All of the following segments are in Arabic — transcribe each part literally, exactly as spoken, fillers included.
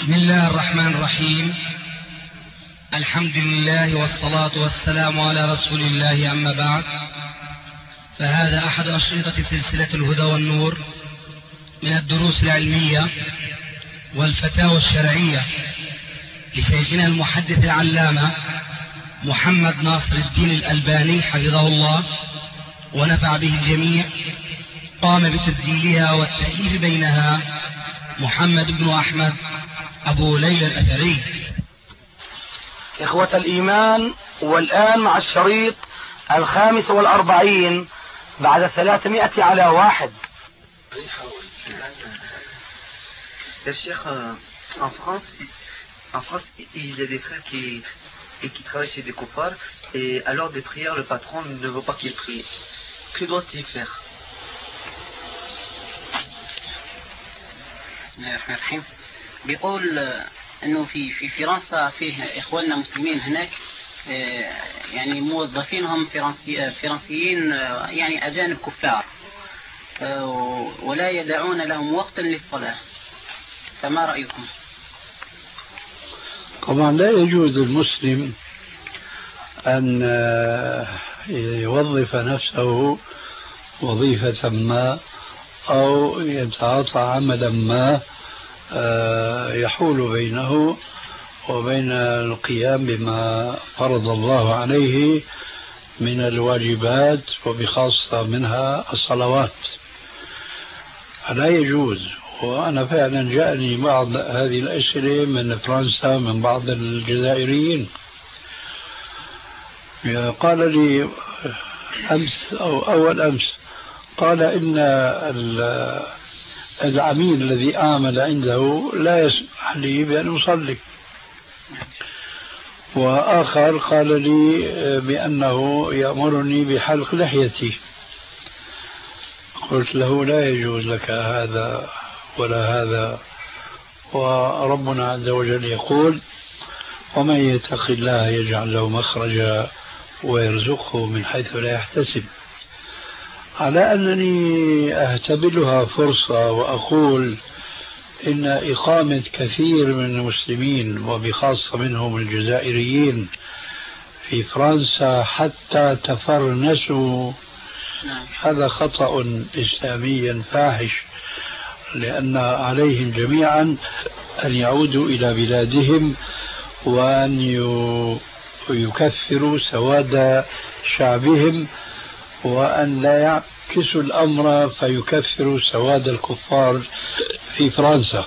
بسم الله الرحمن الرحيم. الحمد لله والصلاة والسلام على رسول الله، أما بعد، فهذا أحد أشرطة سلسلة الهدى والنور من الدروس العلمية والفتاوى الشرعية لشيخنا المحدث العلامة محمد ناصر الدين الألباني حفظه الله ونفع به الجميع. قام بتسجيلها والتأليف بينها محمد بن أحمد أبو ليلى الأثري. إخوة الإيمان، والآن مع الشريط الخامس والأربعين بعد ثلاثمائة على واحد. يا شيخ، en France, en France, il y a des frères qui, et qui travaillent chez des koufars, et à l'heure des prières, le patron ne veut pas qu'ils prient. Que doit-il faire? بسم الله الرحمن الرحيم. بيقول انه في في فرنسا فيه اخواننا مسلمين هناك، يعني موظفينهم فرنسي فرنسيين، يعني اجانب كفار، ولا يدعون لهم وقتا للصلاة، فما رأيكم؟ طبعا لا يجوز للمسلم أن يوظف نفسه وظيفة ما أو يتعاطى عملا ما يحول بينه وبين القيام بما فرض الله عليه من الواجبات، وبخاصة منها الصلوات. لا يجوز. وأنا فعلا جاءني بعض هذه الأسئلة من فرنسا من بعض الجزائريين، قال لي أمس أو أول أمس، قال إن العميل الذي أعمل عنده لا يسمح لي بأن أصلي. وآخر قال لي بأنه يأمرني بحلق لحيتي. قلت له لا يجوز لك هذا ولا هذا، وربنا عز وجل يقول: ومن يتق الله يجعل له مخرجا ويرزقه من حيث لا يحتسب. على أنني أهتبلها فرصة وأقول إن إقامة كثير من المسلمين وبخاصة منهم الجزائريين في فرنسا حتى تفرنسوا، هذا خطأ إسلامي فاحش، لأن عليهم جميعا أن يعودوا إلى بلادهم وأن يكفروا سواد شعبهم، وأن لا يعكسوا الأمر فيكفروا سواد الكفار في فرنسا.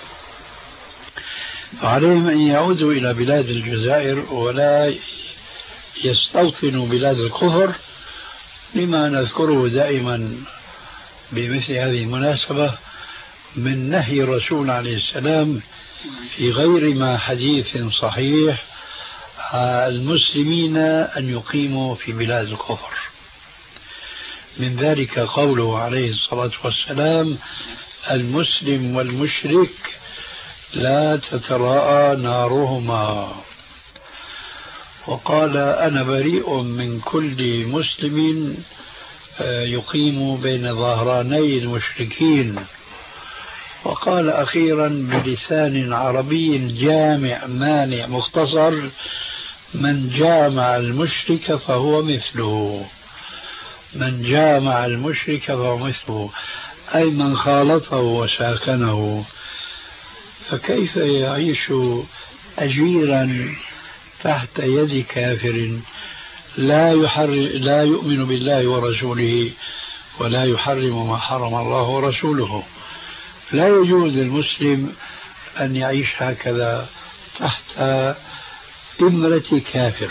عليهم أن يعودوا إلى بلاد الجزائر ولا يستوطنوا بلاد الكفر، لما نذكره دائما بمثل هذه المناسبة من نهي الرسول عليه السلام في غير ما حديث صحيح المسلمين أن يقيموا في بلاد الكفر. من ذلك قوله عليه الصلاة والسلام: المسلم والمشرك لا تتراءى نارهما. وقال: أنا بريء من كل مسلم يقيم بين ظهراني المشركين. وقال أخيرا بلسان عربي جامع مانع مختصر: من جامع المشرك فهو مثله. من جامع المشرك فهو مثله، أي من خالطه وساكنه. فكيف يعيش أجيرا تحت يد كافر لا يحر لا يؤمن بالله ورسوله ولا يحرم ما حرم الله ورسوله؟ لا يجوز للمسلم أن يعيش هكذا تحت إمرة كافر،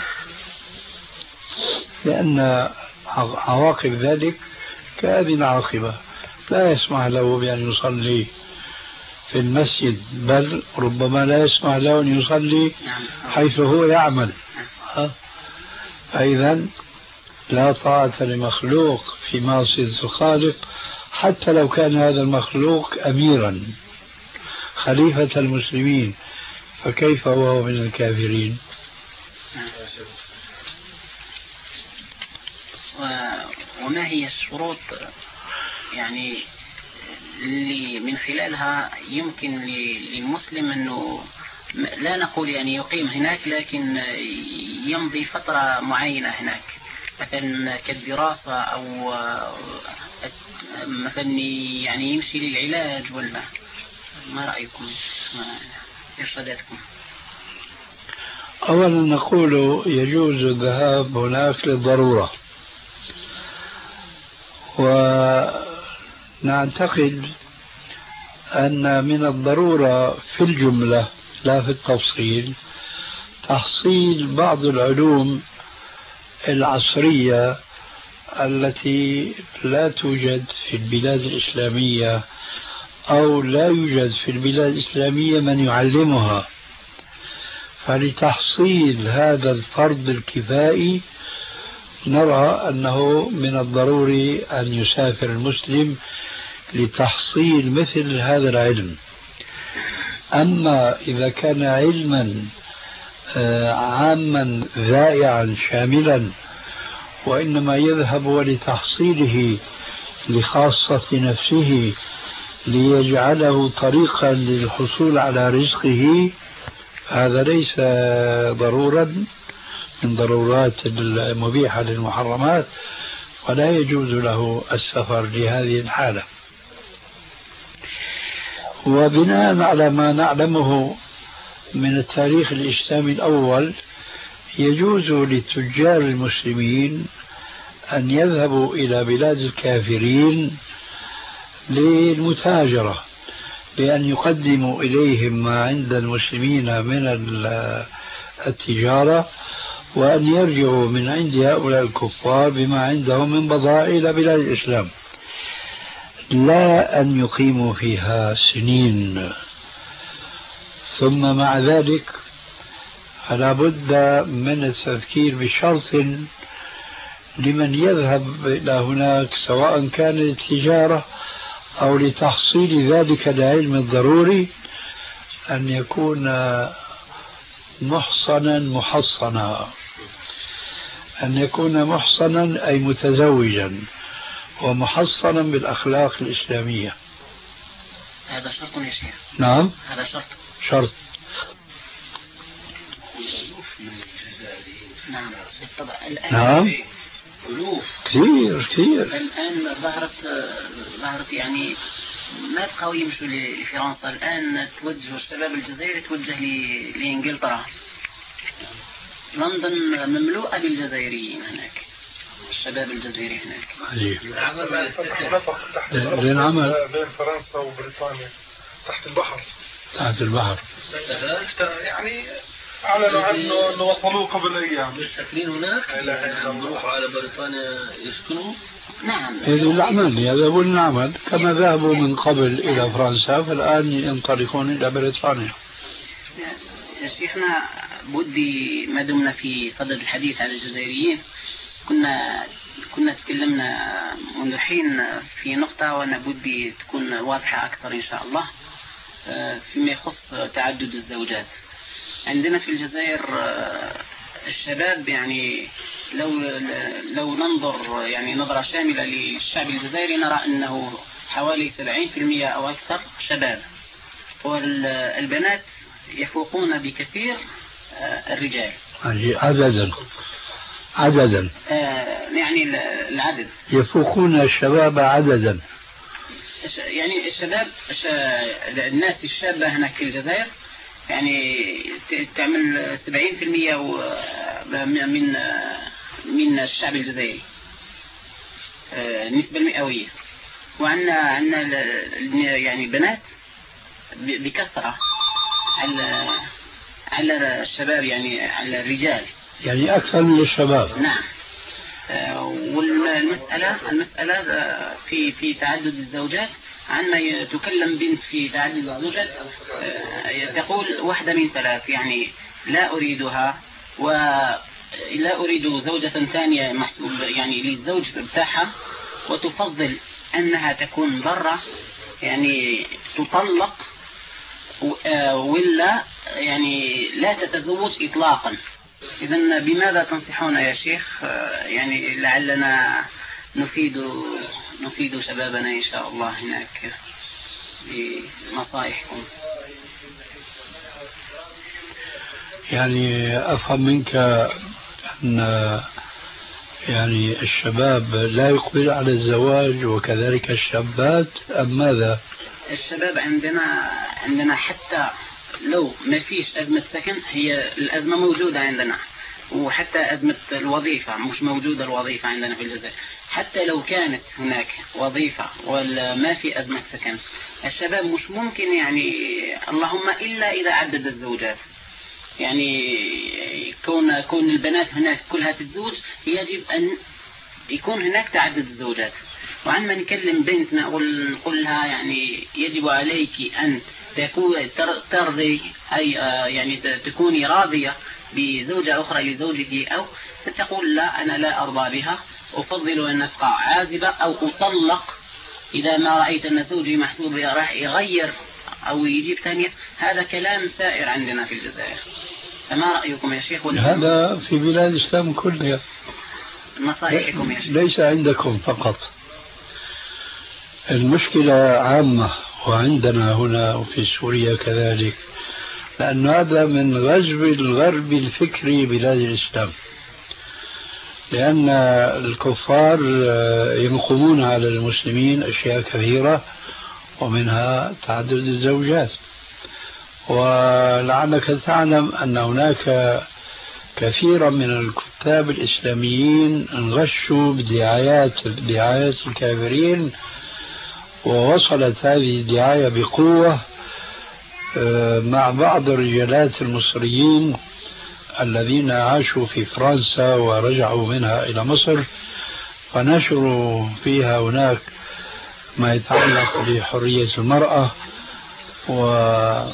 لأن عواقب ذلك كهذه العاقبة. لا يسمح له بأن يصلي في المسجد، بل ربما لا يسمح له أن يصلي حيث هو يعمل. فإذا لا طاعة لمخلوق في معصية الخالق، حتى لو كان هذا المخلوق أميرا خليفة المسلمين، فكيف هو من الكافرين؟ وما هي الشروط يعني اللي من خلالها يمكن للمسلم أنه لا نقول يعني يقيم هناك، لكن يمضي فترة معينة هناك، مثلا كالدراسة أو مثلا يعني يمشي للعلاج، ولا ما رأيكم؟ ما إرشاداتكم؟ أولا نقول يجوز الذهاب هناك للضرورة، ونعتقد أن من الضرورة في الجملة لا في التفصيل تحصيل بعض العلوم العصرية التي لا توجد في البلاد الإسلامية، أو لا يوجد في البلاد الإسلامية من يعلمها. فلتحصيل هذا الفرض الكفائي نرى أنه من الضروري أن يسافر المسلم لتحصيل مثل هذا العلم. أما إذا كان علما عاما ذائعا شاملا وإنما يذهب لتحصيله لخاصة نفسه ليجعله طريقا للحصول على رزقه، هذا ليس ضرورا من ضرورات المبيحة للمحرمات، ولا يجوز له السفر لهذه الحالة. وبناء على ما نعلمه من التاريخ الإسلامي الأول، يجوز للتجار المسلمين أن يذهبوا إلى بلاد الكافرين للمتاجرة، بأن يقدموا إليهم ما عند المسلمين من التجارة، وأن يرجعوا من عند هؤلاء الكفار بما عندهم من بضائع إلى بلاد الإسلام، لا أن يقيموا فيها سنين. ثم مع ذلك فلا بد من التفكير بشرط لمن يذهب إلى هناك، سواء كان للتجارة أو لتحصيل ذلك العلم الضروري، أن يكون محصنا محصنا، أن يكون محصنا أي متزوجا ومحصنا بالأخلاق الإسلامية. هذا شرط يا شيخ؟ نعم هذا شرط. شرط. نعم بالطبع. الآن نعم كثير كثير. الآن ظهرت ظهرت يعني ما بقوا يمشوا لفرنسا، الآن توجهوا الشباب الجزائري توجه لإنجلترا. لندن مملوءة بالجزائريين هناك، الشباب الجزائري هناك. عجيب. بين عمل بين فرنسا وبريطانيا تحت البحر. تحت البحر. يعني أعلنوا عنه أنه وصلوه قبل أيام. ساكنين هناك؟ يروحوا على بريطانيا يسكنوا؟ نعم. هذه العمل يذهبون العمل كما ذهبوا من قبل إلى فرنسا، فالآن ينطلقون إلى بريطانيا. يا شيخنا بدي ما دمنا في صدد الحديث عن الجزائريين، كنا كنا تكلمنا منذ حين في نقطة وأنا بدي تكون واضحة أكثر إن شاء الله فيما يخص تعدد الزوجات. عندنا في الجزائر الشباب يعني لو لو ننظر يعني نظرة شاملة للشعب الجزائري نرى أنه حوالي سبعين بالمئة أو أكثر شباب، والبنات يفوقون بكثير الرجال عددا عددا يعني العدد يفوقون الشباب عددا. يعني الشباب الناس الشابة هناك في الجزائر يعني تعمل سبعين بالمئة من من الشعب الجزائري النسبة المئوية. وعندنا عندنا يعني بنات بكثرة على على الشباب، يعني على الرجال، يعني أكثر من الشباب. نعم. والمسألة المسألة في في تعدد الزوجات، عندما تكلم بنت في تعدد الزوجات تقول واحدة من ثلاث، يعني لا أريدها ولا أريد زوجة ثانية محسوب يعني للزوج بتاعها، وتفضل أنها تكون برا يعني تطلق ولا يعني لا تتزوج إطلاقا. إذن بماذا تنصحون يا شيخ؟ يعني لعلنا نفيد نفيد شبابنا إن شاء الله هناك بنصائحكم. يعني أفهم منك أن يعني الشباب لا يقبل على الزواج وكذلك الشابات أم ماذا؟ الشباب عندنا عندنا حتى لو ما فيش أزمة سكن، هي الأزمة موجودة عندنا، وحتى أزمة الوظيفة مش موجودة الوظيفة عندنا في الجزائر. حتى لو كانت هناك وظيفة ولا ما في أزمة سكن، الشباب مش ممكن يعني اللهم إلا إذا عدد الزوجات. يعني كون كون البنات هناك كلها تتزوج، يجب أن يكون هناك تعدد الزوجات. وعندما نكلم بنتنا نقول لها يعني يجب عليك أن تكون ترضي أي يعني تكوني راضية بزوجة أخرى لزوجك، أو ستقول لا أنا لا أرضى بها، أفضل أن أبقى عازبة أو أطلق إذا ما رأيت أن زوجي محسوب راح يغير أو يجيب ثانية. هذا كلام سائر عندنا في الجزائر. فما رأيكم يا شيخ؟ هذا في بلاد الإسلام كلها، نصائحكم يا شيخ. ليس عندكم فقط، المشكلة عامة وعندنا هنا وفي سوريا كذلك، لأن هذا من غزو الغرب الفكري بلاد الإسلام، لأن الكفار ينقمون على المسلمين أشياء كثيرة ومنها تعدد الزوجات. ولعلك تعلم أن هناك كثيرا من الكتاب الإسلاميين انغشوا بدعايات دعايات الكافرين، ووصلت هذه الدعاية بقوة مع بعض الرجالات المصريين الذين عاشوا في فرنسا ورجعوا منها إلى مصر، فنشروا فيها هناك ما يتعلق بحرية المرأة، و...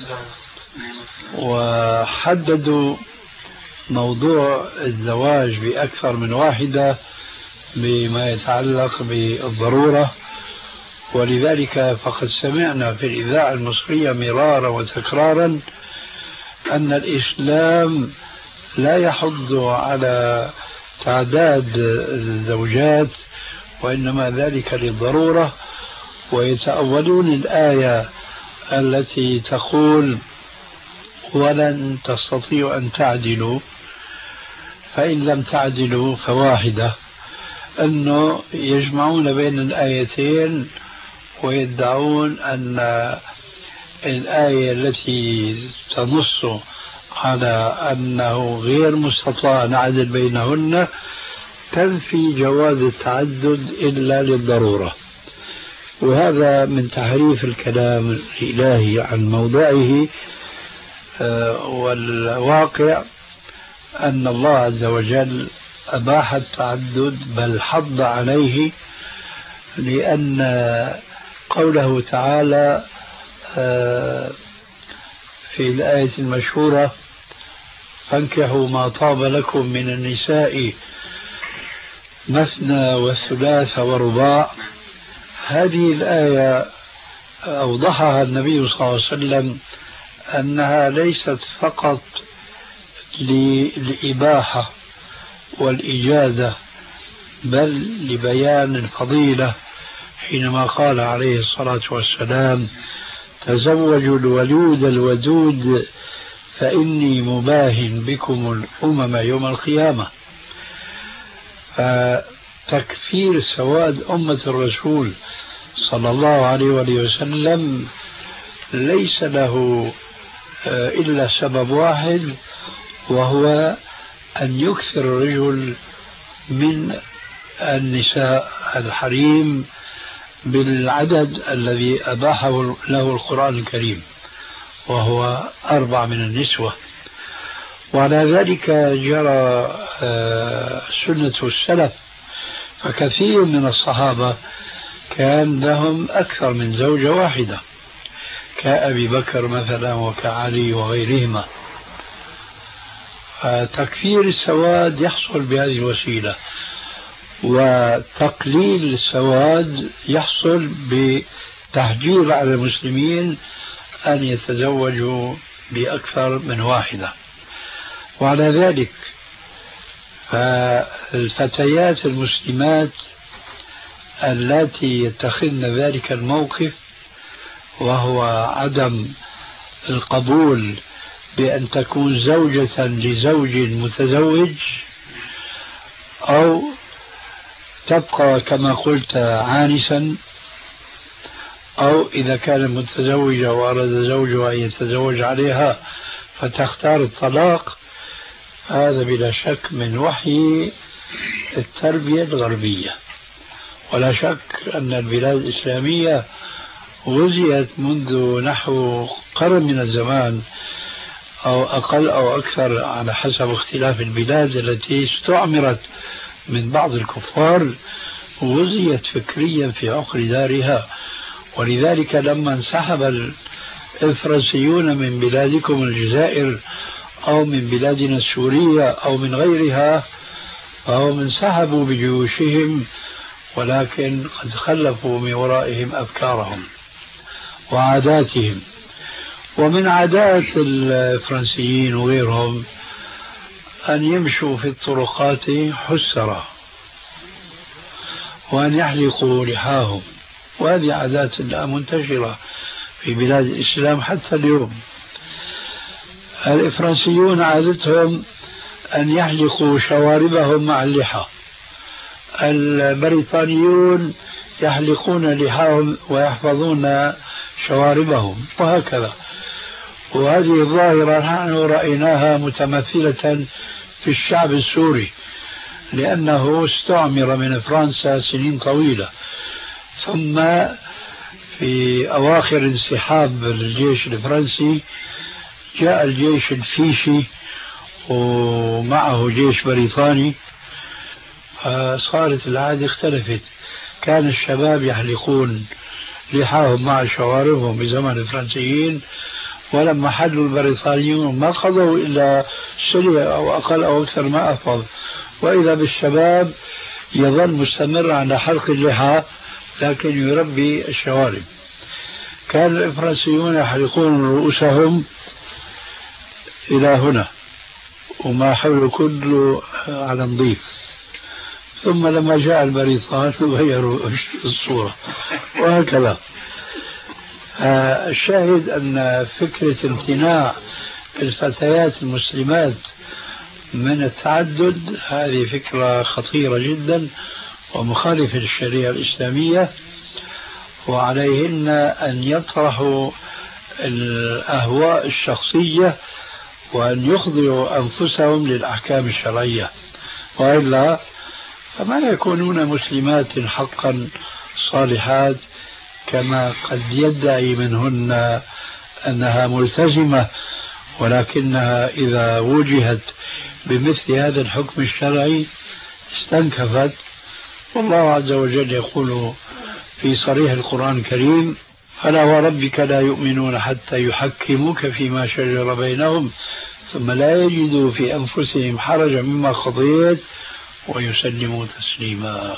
وحددوا موضوع الزواج بأكثر من واحدة بما يتعلق بالضرورة. ولذلك فقد سمعنا في الإذاعة المصرية مرارا وتكرارا أن الإسلام لا يحض على تعداد الزوجات، وإنما ذلك للضرورة، ويتأولون الآية التي تقول ولن تستطيعوا أن تعدلوا فإن لم تعدلوا فواحدة، أنه يجمعون بين الآيتين ويدعون أن الآية التي تنص على أنه غير مستطاع نعدل بينهن تنفي جواز التعدد إلا للضرورة. وهذا من تحريف الكلام الإلهي عن موضعه، والواقع أن الله عز وجل أباح التعدد بل حض عليه، لأن قوله تعالى في الآية المشهورة فانكحوا ما طاب لكم من النساء مثنى وثلاث ورباع، هذه الآية أوضحها النبي صلى الله عليه وسلم أنها ليست فقط للإباحة والإجازة بل لبيان الفضيلة، حينما قال عليه الصلاة والسلام تزوجوا الولود الودود فإني مباهن بكم الأمم يوم القيامة. فتكفير سواد أمة الرسول صلى الله عليه وسلم ليس له إلا سبب واحد، وهو أن يكثر الرجل من النساء الحريم بالعدد الذي أباحه له القرآن الكريم، وهو أربع من النسوة. وعلى ذلك جرى سنة السلف، فكثير من الصحابة كان لهم أكثر من زوجة واحدة كأبي بكر مثلا وكعلي وغيرهما. فتكفير السواد يحصل بهذه الوسيلة، وتقليل السواد يحصل بتحجير على المسلمين أن يتزوجوا بأكثر من واحدة. وعلى ذلك فالفتيات المسلمات التي يتخذن ذلك الموقف، وهو عدم القبول بأن تكون زوجة لزوج متزوج، أو تبقى كما قلت عانسا، أو إذا كانت متزوجة وأراد زوجها أن يتزوج عليها فتختار الطلاق. هذا بلا شك من وحي التربية الغربية. ولا شك أن البلاد الإسلامية غزيت منذ نحو قرن من الزمان أو أقل أو أكثر على حسب اختلاف البلاد التي استعمرت من بعض الكفار، غزيت فكريا في عقر دارها. ولذلك لما انسحب الفرنسيون من بلادكم الجزائر أو من بلادنا السورية أو من غيرها، فهم انسحبوا بجيوشهم، ولكن قد خلفوا من ورائهم أفكارهم وعاداتهم. ومن عادات الفرنسيين وغيرهم أن يمشوا في الطرقات حسرة وأن يحلقوا لحاهم، وهذه عادات الآن منتشرة في بلاد الإسلام حتى اليوم. الفرنسيون عادتهم أن يحلقوا شواربهم مع اللحى، البريطانيون يحلقون لحاهم ويحفظون شواربهم، وهكذا. وهذه الظاهرة نحن رأيناها متمثلة في الشعب السوري، لأنه استعمر من فرنسا سنين طويلة، ثم في أواخر انسحاب الجيش الفرنسي جاء الجيش الفيشي ومعه جيش بريطاني، صارت العادة اختلفت. كان الشباب يحلقون لحاهم مع شواربهم بزمن الفرنسيين، ولما حلوا البريطانيون ما قضوا إلا سنة أو أقل أو أكثر ما أفضل، وإذا بالشباب يظل مستمر على حلق اللحى لكن يربي الشوارب. كان الفرنسيون يحلقون رؤوسهم إلى هنا وما حوله كله على نظيف، ثم لما جاء البريطان غيروا الصورة، وهكذا. آه الشاهد أن فكرة امتناع الفتيات المسلمات من التعدد هذه فكرة خطيرة جدا ومخالفة للشريعة الإسلامية، وعليهن أن يطرحوا الأهواء الشخصية وأن يخضعوا أنفسهم للأحكام الشرعية، وإلا فما يكونون مسلمات حقا صالحات كما قد يدعي منهن أنها ملتزمة، ولكنها إذا وجهت بمثل هذا الحكم الشرعي استنكفت. والله عز وجل يقول في صريح القرآن الكريم: فلا وربك لا يؤمنون حتى يحكموك فيما شجر بينهم ثم لا يجدوا في أنفسهم حرجا مما قضيت ويسلموا تسليما.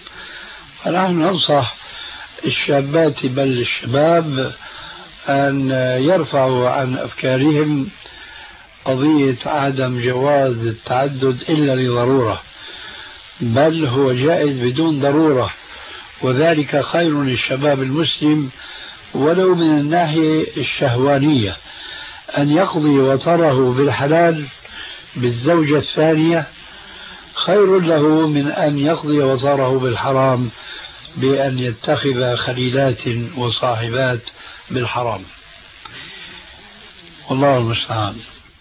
فنحن ننصح الشابات بل الشباب أن يرفعوا عن أفكارهم قضية عدم جواز التعدد إلا لضرورة، بل هو جائز بدون ضرورة، وذلك خير للشباب المسلم ولو من الناحية الشهوانية، أن يقضي وطره بالحلال بالزوجة الثانية خير له من أن يقضي وطره بالحرام بأن يتخذ خليلات وصاحبات بالحرام. والله المستعان.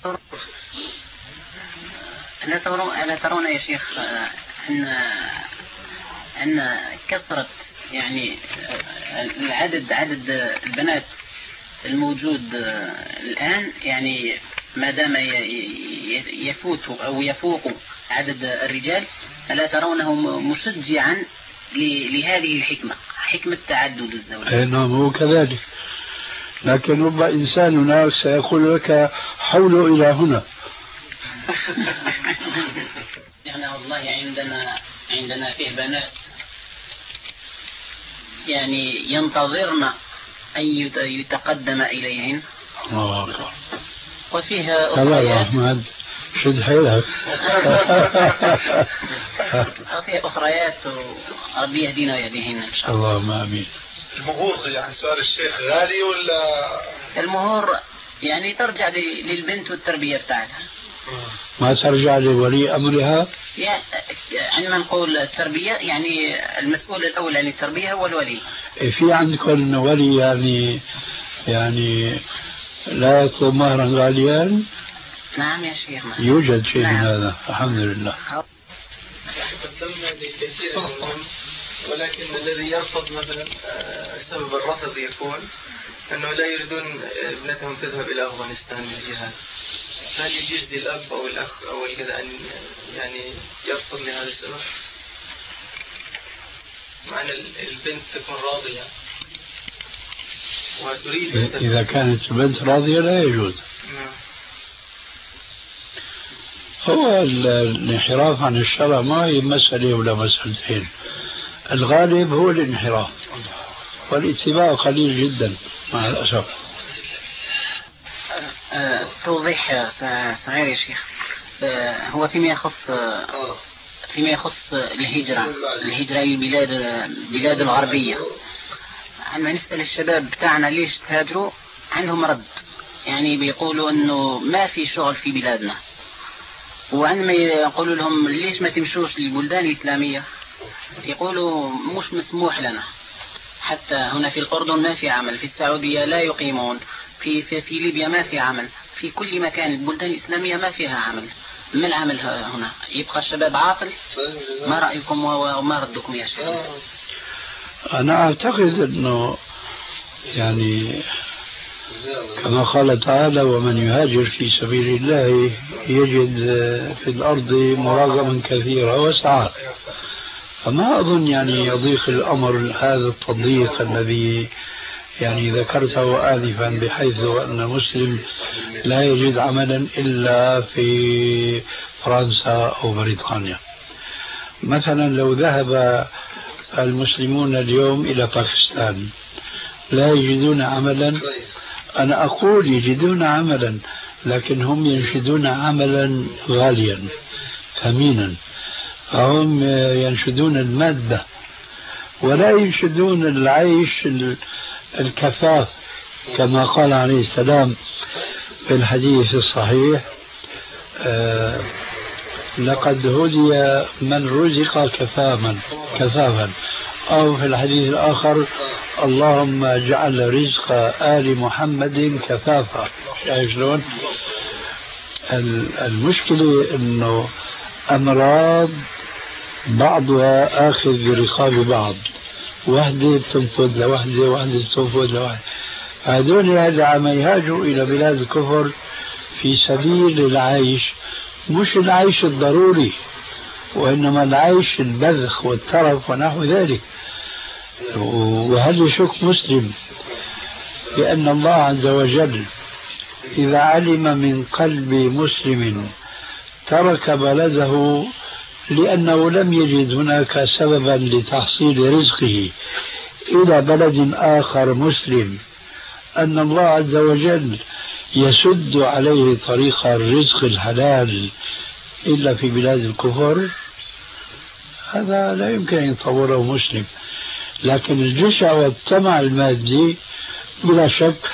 ألا ترون ألا ترون يا شيخ أن أن كثرة يعني العدد عدد البنات الموجود الآن يعني ما دام يفوت أو يفوق عدد الرجال، ألا ترونه مشجعا لهذه الحكمة، حكمة تعدد الزوجات؟ نعم هو كذلك، لكن رب إنسان هناك سيقول لك حوله إلى هنا. يعني والله عندنا عندنا فيه بنات يعني ينتظرن أن يتقدم إليهن، تمام وفيها أخريات أحمد شد حيلك. وفي أخريات وربي يهدينا ويهديهن إن شاء الله. اللهم آمين. المهور يعني سؤال الشيخ غالي ولا؟ المهور يعني ترجع للبنت والتربية بتاعتها، ما ترجع لولي أمرها. يعني عندما نقول التربية يعني المسؤول الأول عن التربية هو الولي. في عندكم ولي يعني يعني لا يطلب مهرا غاليا؟ نعم يا شيخ. يوجد شيء نعم. من هذا الحمد لله. قدمنا لكثير منهم، ولكن الذي يرفض مثلا سبب الرفض يكون أنه لا يريدون ابنتهم تذهب إلى أفغانستان للجهاد. هل يجوز للأب أو الأخ أو الكذا أن يعني يرفض لهذا السبب؟ مع أن البنت تكون راضية وتريد. إذا كانت البنت راضية لا يجوز. هو الانحراف عن الشرع ما هي مسألة ولا مسألتين، الغالب هو الانحراف والاتباع قليل جدا مع الأسف. أه توضيح صغير يا شيخ. أه هو فيما يخص فيما يخص الهجرة الهجرة للبلاد البلاد الغربية، عندما نسأل الشباب بتاعنا ليش تهاجروا عندهم رد، يعني بيقولوا انه ما في شغل في بلادنا، وعندما يقولوا لهم ليش ما تمشوش للبلدان الإسلامية يقولوا مش مسموح لنا، حتى هنا في الأردن ما في عمل، في السعودية لا يقيمون، في في, في ليبيا ما في عمل، في كل مكان البلدان الإسلامية ما فيها عمل. ما العمل هنا؟ يبقى الشباب عاطل؟ ما رأيكم وما ردكم يا شيخ؟ أنا أعتقد أنه يعني كما قال تعالى ومن يهاجر في سبيل الله يجد في الأرض مراغما كثيرا وسعة، فما أظن يعني يضيق الأمر هذا التضييق الذي يعني ذكرته آنفا، بحيث أن مسلم لا يجد عملا إلا في فرنسا أو بريطانيا. مثلا لو ذهب المسلمون اليوم إلى باكستان لا يجدون عملا، أنا أقول يجدون عملا لكن هم ينشدون عملا غاليا ثمينا، فهم ينشدون المادة ولا ينشدون العيش الكفاف، كما قال عليه السلام في الحديث الصحيح آه لقد هدي من رزق كفافا كفافا، أو في الحديث الآخر اللهم اجعل رزق آل محمد كفافا. شلون؟ المشكلة أنه أمراض بعضها آخذ برقاب بعض، وحدة بتنفذ لوحدة وحدة بتنفذ لوحدة. هذول هذا عم يهاجروا إلى بلاد الكفر في سبيل العيش، مش العيش الضروري وإنما العيش البذخ والترف ونحو ذلك. وهل يشك مسلم بأن الله عز وجل إذا علم من قلب مسلم ترك بلده لأنه لم يجد هناك سببا لتحصيل رزقه إلى بلد آخر مسلم، أن الله عز وجل يسد عليه طريق الرزق الحلال إلا في بلاد الكفر؟ هذا لا يمكن أن يتصوره مسلم. لكن الجشع والطمع المادي بلا شك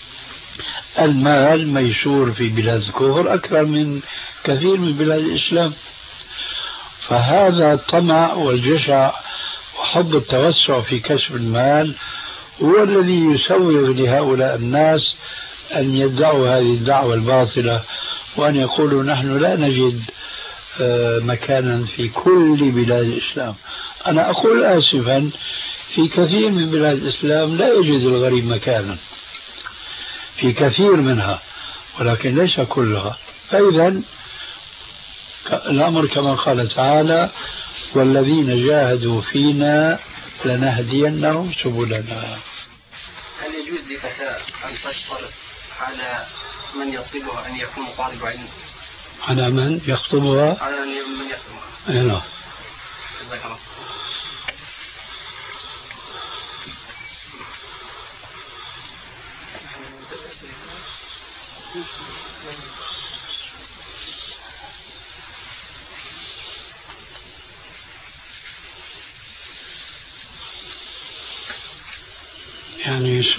المال ميسور في بلاد الكفر أكثر من كثير من بلاد الإسلام، فهذا الطمع والجشع وحب التوسع في كسب المال هو الذي يسوغ لهؤلاء الناس أن يدعوا هذه الدعوة الباطلة وأن يقولوا نحن لا نجد مكانا في كل بلاد الإسلام. أنا أقول آسفا في كثير من بلاد الإسلام لا يجد الغريب مكانا، في كثير منها ولكن ليس كلها. فإذا الأمر كما قال تعالى والذين جاهدوا فينا لنهدينهم سبلنا. هل يجوز لفتاة أن تشترط على من يطلبها أن يكون طالب علم؟ على من يخطبها؟ على من يخطبها. نعم. جزاك الله.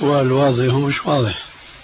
السؤال واضح ومش واضح.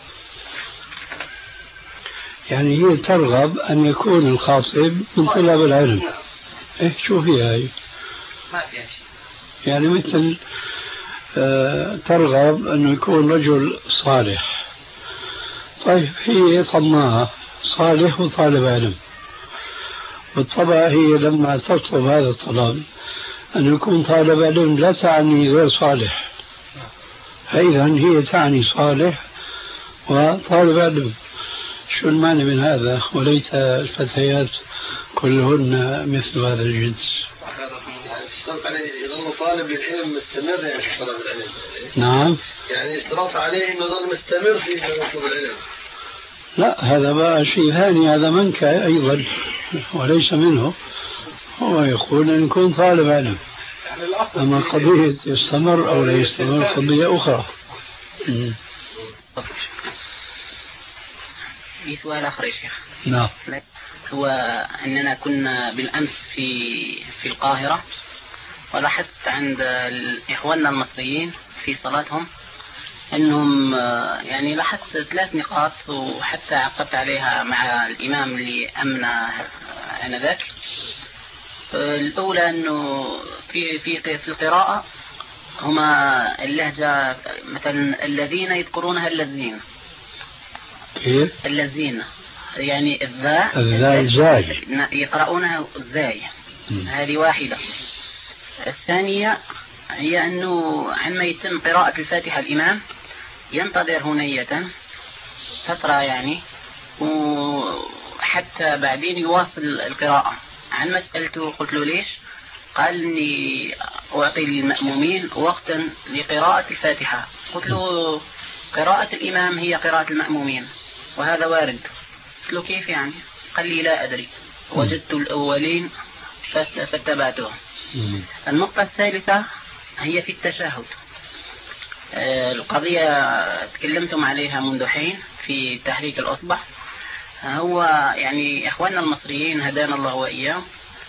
يعني هي ترغب أن يكون الخاطب من طلاب العلم. إيه شو فيها هي؟ ما فيها شيء. يعني مثل آه ترغب أنه يكون رجل صالح. طيب هي طماعة، صالح وطالب علم. بالطبع هي لما تطلب هذا الطلب أن يكون طالب علم لا تعني غير صالح، فإذا هي تعني صالح وطالب علم. شو المعنى من هذا؟ وليت الفتيات كلهن مثل هذا الجنس. اشترط عليه يظل طالب العلم مستمر يعني في طلب العلم. نعم. يعني اشترط عليه انه يظل مستمر في طلب العلم. لا هذا بقى شيء ثاني، هذا منكر أيضا وليس منه. هو يقول أن يكون طالب علم، أما قضية يستمر أو لا يستمر قضية أخرى. م. في سؤال آخر يا شيخ. نعم. هو أننا كنا بالأمس في في القاهرة، ولاحظت عند إخواننا المصريين في صلاتهم أنهم يعني لاحظت ثلاث نقاط، وحتى عقبت عليها مع الإمام اللي أمنا آنذاك. الأولى أنه في في في القراءة هما اللهجة، مثلا الذين يذكرونها الذين. كيف؟ الذين يعني الذاء الذاء زاي يقرؤونها الزاي. هذه واحدة. الثانية هي أنه عندما يتم قراءة الفاتحة الإمام ينتظر هنية فترة يعني، وحتى بعدين يواصل القراءة. عن مسألته قلت له ليش؟ قال إني أعطي للمأمومين وقتا لقراءة الفاتحة. قلت له قراءة الإمام هي قراءة المأمومين وهذا وارد. قلت له كيف يعني؟ قال لي لا أدري، وجدت الأولين فاتبعتهم. النقطة الثالثة هي في التشهد. القضية تكلمتم عليها منذ حين في تحريك الأصبع. هو يعني إخواننا المصريين هدانا الله وإياه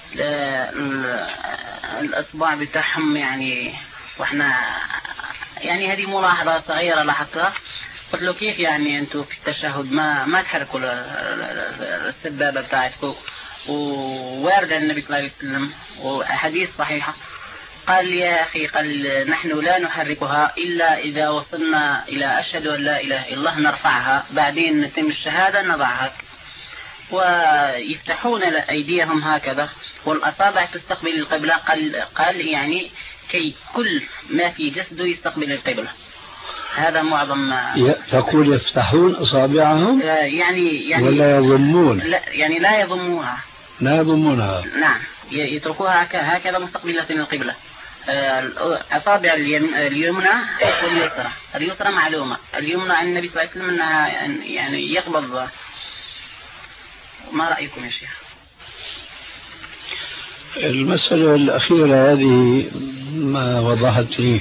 الأصبع بتاعهم يعني، وإحنا يعني هذه ملاحظة صغيرة لاحظتها. قلت له كيف يعني أنتوا في التشهد ما ما تحركوا السبابة بتاعتكم، ووارد النبي صلى الله عليه وسلم وحديث صحيحة. قال يا أخي قال نحن لا نحركها إلا إذا وصلنا إلى أشهد أن لا إله إلا الله نرفعها، بعدين نتم الشهادة نضعها. ويفتحون أيديهم هكذا والأصابع تستقبل القبلة. قال, قال يعني كي كل ما في جسده يستقبل القبلة. هذا معظم ما تقول يفتحون أصابعهم يعني, يعني ولا يضمون؟ لا يعني لا يضموها. لا يضمونها. نعم يتركوها هكذا مستقبلة للقبلة. أصابع اليمنى واليسرى. اليسرى معلومة، اليمنى عن النبي صلى الله عليه وسلم أنها يعني يقبض. ما رأيكم يا شيخ؟ المسألة الأخيرة هذه ما وضحت لي.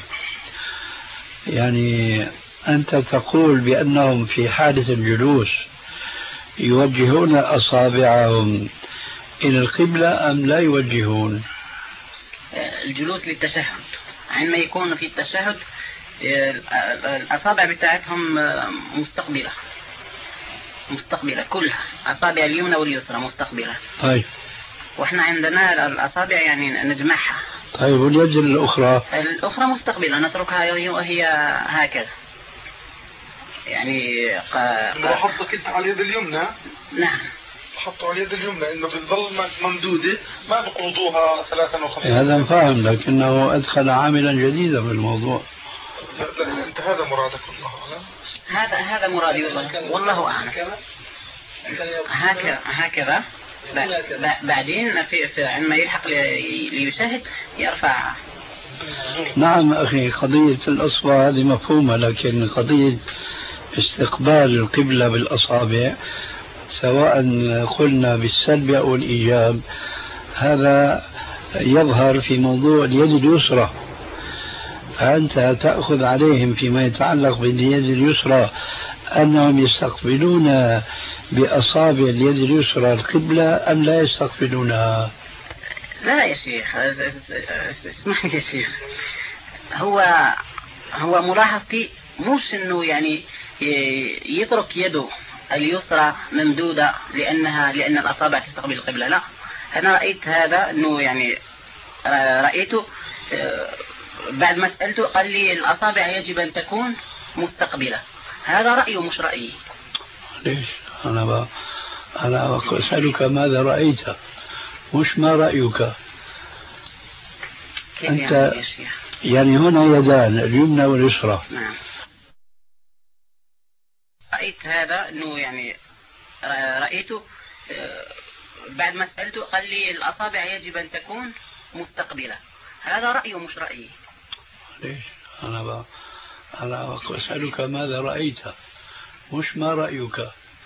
يعني أنت تقول بأنهم في حالة الجلوس يوجهون أصابعهم إلى القبلة أم لا يوجهون؟ الجلوس للتشهد، عندما يكون في التشهد الأصابع بتاعتهم مستقبلة مستقبلة كلها، أصابع اليمنى واليسرى مستقبلة. طيب. وإحنا عندنا الأصابع يعني نجمعها. طيب واليد الأخرى؟ الأخرى مستقبلة نتركها وهي هكذا. يعني ق... لو حطك انت على اليد اليمنى. نعم. حطوا على اليد اليمنى انه بتضل ممدودة ما بقوضوها ثلاثة وخمسين. هذا فاهم، لكنه أدخل عاملا جديدا في الموضوع. لا لا انت هذا مرادك والله أعلم. هذا هذا مرادي والله أعلم. هكذا هكذا بعدين في, في عندما يلحق ليشاهد يرفع. نعم أخي، قضية الأصبع هذه مفهومة، لكن قضية استقبال القبلة بالأصابع سواء قلنا بالسلب أو الإيجاب هذا يظهر في موضوع اليد اليسرى. فأنت تأخذ عليهم فيما يتعلق باليد اليسرى أنهم يستقبلون بأصابع اليد اليسرى القبلة أم لا يستقبلونها؟ لا يا شيخ، اسمح يا شيخ، هو هو ملاحظتي مش انه يعني يترك يده اليسرى ممدودة لأنها لأن الأصابع تستقبل القبلة، لا. أنا رأيت هذا أنه يعني رأيته بعد ما سألته قال لي الأصابع يجب أن تكون مستقبلة. هذا رأيه مش رأيي. ليش؟ أنا ب... أنا أسألك ماذا رأيت مش ما رأيك أنت. يعني, يعني هنا يدان اليمنى واليسرى. نعم. رأيت هذا أنه يعني رأيته بعد ما سألته قال لي الأصابع يجب أن تكون مستقبلة. هذا رأيه مش رأيي. ليش؟ أنا ب... أنا أسألك ماذا رأيت مش ما رأيك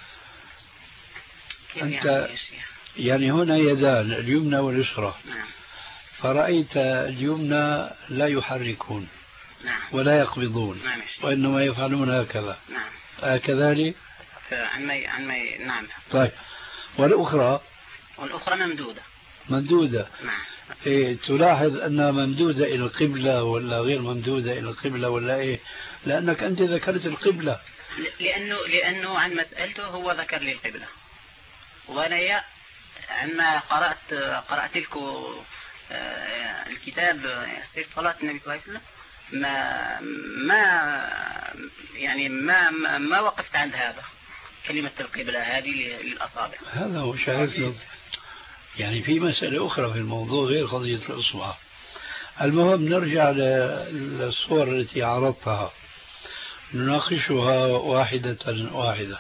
أنت. يعني, يعني هنا يدان اليمنى واليسرى. نعم. فرأيت اليمنى لا يحركون. نعم. ولا يقبضون. نعم. وإنما يفعلون هكذا. نعم. هكذا لي؟ عن مي... عن مي... نعم. طيب والأخرى؟ والأخرى ممدودة. ممدودة. نعم. إيه تلاحظ أنها ممدودة إلى القبلة ولا غير ممدودة إلى القبلة ولا إيه؟ لأنك أنت ذكرت القبلة. لأنه لأنه عن مسألته هو ذكر لي القبلة، وأنا عندما قرأت قرأت لكم الكتاب سير صلاة النبي صلى الله عليه وسلم ما ما يعني ما ما, ما وقفت عند هذا كلمة القبلة هذه للأصابع. هذا هو شاهد. يعني في مسألة أخرى في الموضوع غير قضية الإصبع. المهم نرجع للصور التي عرضتها نناقشها واحدة واحدة.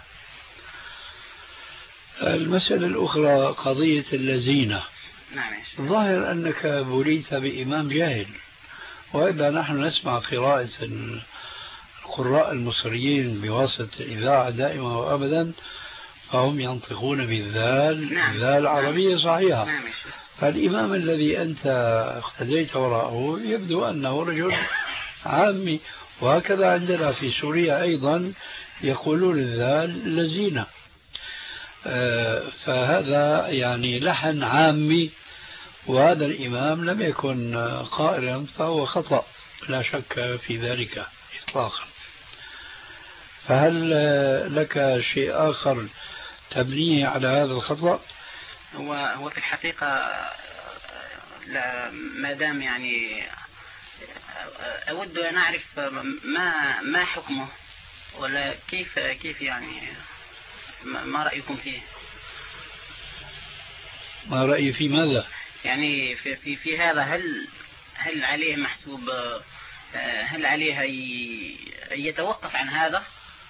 المسألة الأخرى قضية اللزينة. نعم. الظاهر أنك بليت بإمام جاهل، وإذا نحن نسمع قراءة القراء المصريين بواسطة الإذاعة دائما وأبدا فهم ينطقون بالذال. نعم. ذال عربية صحيحة. نعم. فالإمام الذي أنت اقتديت وراءه يبدو أنه رجل عامي، وهكذا عندنا في سوريا أيضا يقولون الذال لزينة. آه فهذا يعني لحن عامي، وهذا الإمام لم يكن قائلا فهو خطأ لا شك في ذلك إطلاقا. فهل لك شيء آخر تبنيه على هذا الخطأ؟ هو هو في الحقيقة ما دام يعني أود أن أعرف ما ما حكمه ولا كيف كيف يعني ما رأيكم فيه؟ ما رأيي في ماذا؟ يعني في في في هذا هل هل عليه محسوب، هل عليه يتوقف عن هذا؟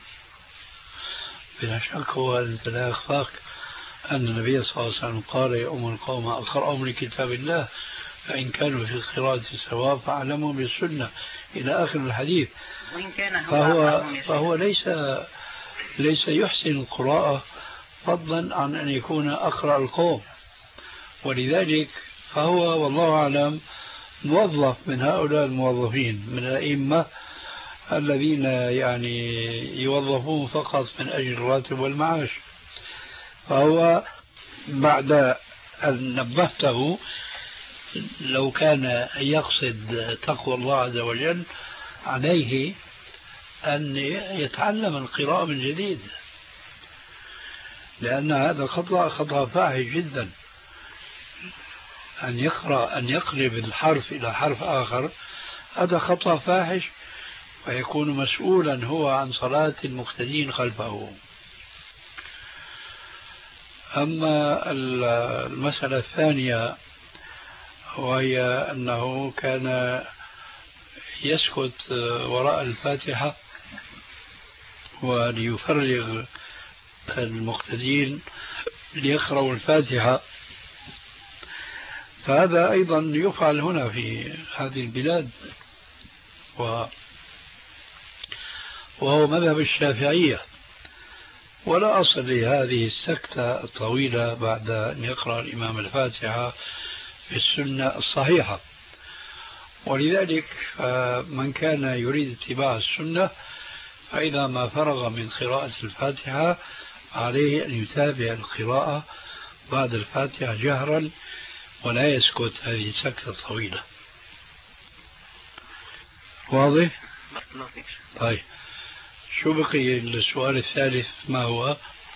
بلا شك هو أنت لا يخفاك أن النبي صلى الله عليه وسلم قال يا أم القوم أقرأهم لكتاب الله فإن كانوا في القراءة سواء فأعلموا بالسنة إلى آخر الحديث. وإن كان فهو, فهو ليس ليس يحسن القراءة فضلا عن أن يكون أقرأ القوم، ولذلك فهو والله أعلم موظف من هؤلاء الموظفين من الأئمة الذين يعني يوظفون فقط من أجل الراتب والمعاش. فهو بعد أن نبهته لو كان يقصد تقوى الله عز وجل عليه أن يتعلم القراءة من جديد، لأن هذا خطأ خطأ فاحش جدا. أن يقرأ أن يقلب الحرف إلى حرف آخر هذا خطأ فاحش، ويكون مسؤولا هو عن صلاة المقتدين خلفه. أما المسألة الثانية وهي أنه كان يسكت وراء الفاتحة وليفرغ المقتدين ليقرأوا الفاتحة، فهذا أيضا يفعل هنا في هذه البلاد، وهو مذهب الشافعية، ولا أصل لهذه السكتة الطويلة بعد أن يقرأ الإمام الفاتحة في السنة الصحيحة. ولذلك من كان يريد اتباع السنة فإذا ما فرغ من قراءة الفاتحة عليه أن يتابع القراءة بعد الفاتحة جهرا ولا يسكت هذه السكتة الطويلة. واضح؟ طيب شو بقي السؤال الثالث ما هو؟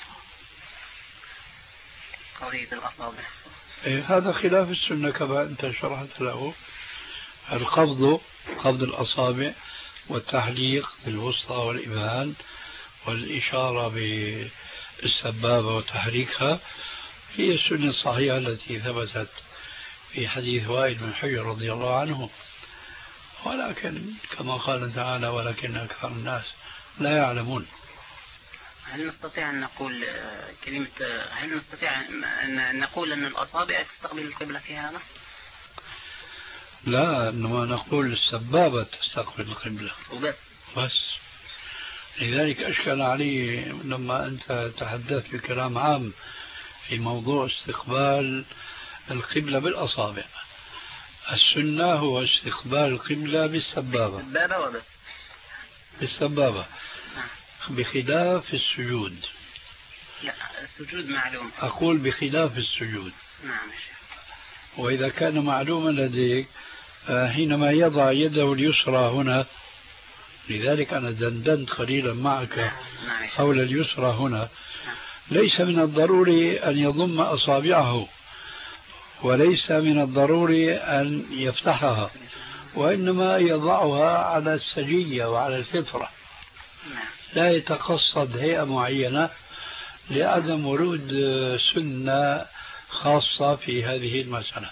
قضية الأصابع. إيه هذا خلاف السنة كما أنت شرحت له. القبض قبض الأصابع والتحليق بالوسطى والإبهام والإشارة بالسبابة وتحريكها هي السنة الصحيحة التي ثبتت في حديث وائل بن حجر رضي الله عنه، ولكن كما قال تعالى ولكن أكثر الناس لا يعلمون. هل نستطيع أن نقول كلمة هل نستطيع أن نقول أن الأصابع تستقبل القبلة في هذا؟ لا، إنما نقول السبابة تستقبل القبلة وبس. بس. لذلك أشكل علي لما أنت تحدثت بكلام عام في موضوع استقبال القبلة بالأصابع. السنة هو استقبال القبلة بالسبابة. السبابة وبس. بالسبابة. بخلاف السجود. لا السجود معلوم. أقول بخلاف السجود. نعم. وإذا كان معلوما لديك حينما يضع يده اليسرى هنا، لذلك أنا دندنت قليلا معك حول اليسرى هنا، ليس من الضروري أن يضم أصابعه وليس من الضروري أن يفتحها، وإنما يضعها على السجية وعلى الفطرة، لا يتقصد هيئة معينة لعدم ورود سنة خاصة في هذه المسألة.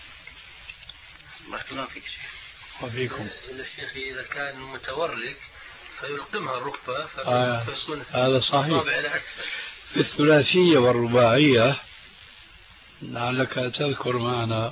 بارك الله فيك شيخ. وفيكم. الشيخ إذا كان متورك فيلقمها الركبة آه. هذا صحيح. في الثلاثية والرباعية لعلك تذكر معنا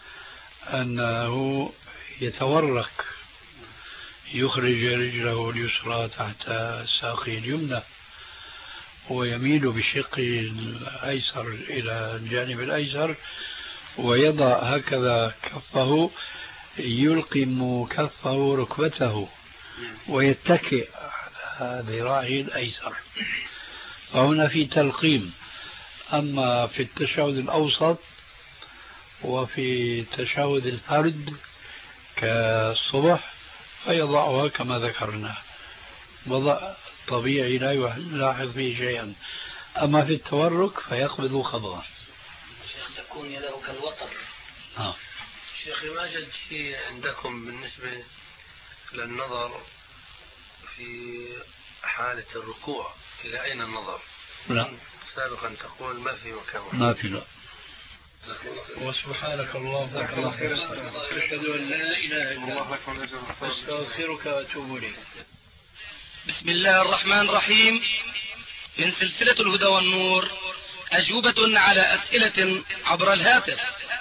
أنه يتورك، يخرج رجله اليسرى تحت ساقه اليمنى ويميل بشق الأيسر إلى الجانب الأيسر ويضع هكذا كفه، يلقم كفه ركبته ويتكئ على ذراعه الأيسر، فهنا في تلقيم. أما في التشهد الأوسط وفي تشهد الفرد كالصبح فيضعها كما ذكرنا وضع طبيعي لا يلاحظ فيه شيئا. أما في التورك فيقبض قبضا. تكون يده كالوتر. آه. شيخي ما جد شيء عندكم بالنسبة للنظر في حالة الركوع إلى أين النظر؟ لا. سابقا تقول ما في مكان. ما في. لا. وسبحانك اللهم وبحمدك أشهد أن لا إله إلا أنت أستغفرك وأتوب إليك. بسم الله الرحمن الرحيم. من سلسلة الهدى والنور أجوبة على أسئلة عبر الهاتف.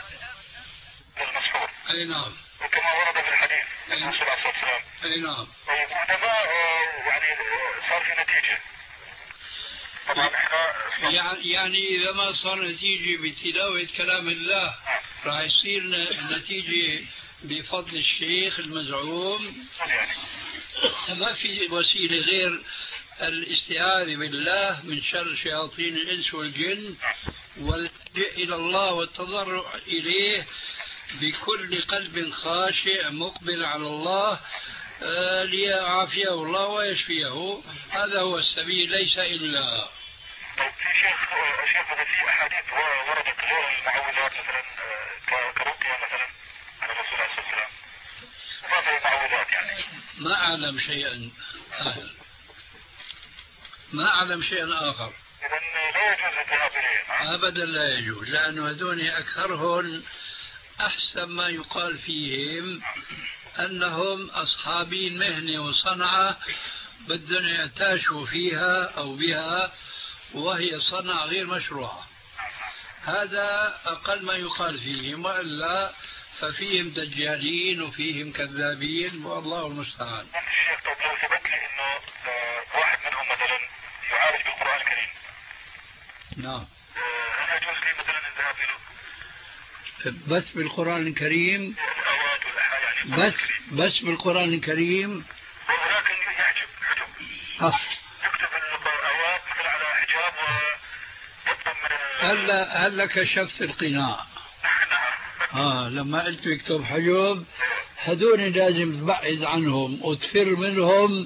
أي نعم. وكما ورد في الحديث الرسول عليه الصلاة والسلام. أي نعم. وعندما يعني صار في نتيجة. طبعا احنا يعني إذا ما صار نتيجة بتلاوة كلام الله راح يصير نتيجة بفضل الشيخ المزعوم. ما في وسيلة غير الاستعاذة بالله من شر شياطين الإنس والجن واللجوء إلى الله والتضرع إليه بكل قلب خاشع مقبل على الله آه ليعافيه الله ويشفيه. هذا هو السبيل ليس إلا. طيب في شيخ شيخ هذا في أحاديث وردت غير المعوذات مثلا كرقية مثلا على الرسول عليه الصلاة والسلام ما في معوذات يعني. ما أعلم شيئا آخر. ما أعلم شيئا آخر. إذن لا يجوز الذهاب إليه. أبدا لا يجوز، لأنه هذول أكثرهم أحسن ما يقال فيهم أنهم أصحابين مهنة وصنعة بدهم يعتاشوا فيها أو بها وهي صنعة غير مشروعة. هذا أقل ما يقال فيهم، وإلا ففيهم دجالين وفيهم كذابين والله المستعان. الشيخ طب لو ثبت لي إنه واحد منهم مثلا يعالج بالقرآن الكريم. نعم. هل يجوز لي مثلا الذهاب له؟ بس بالقرآن الكريم. بس بس بالقرآن الكريم. ولكن يحجب حجب. يكتب الآيات مثل على حجاب ويطلب من. هلا هلا كشفت القناع. اه لما قلت يكتب حجب هذول لازم تبعد عنهم وتفر منهم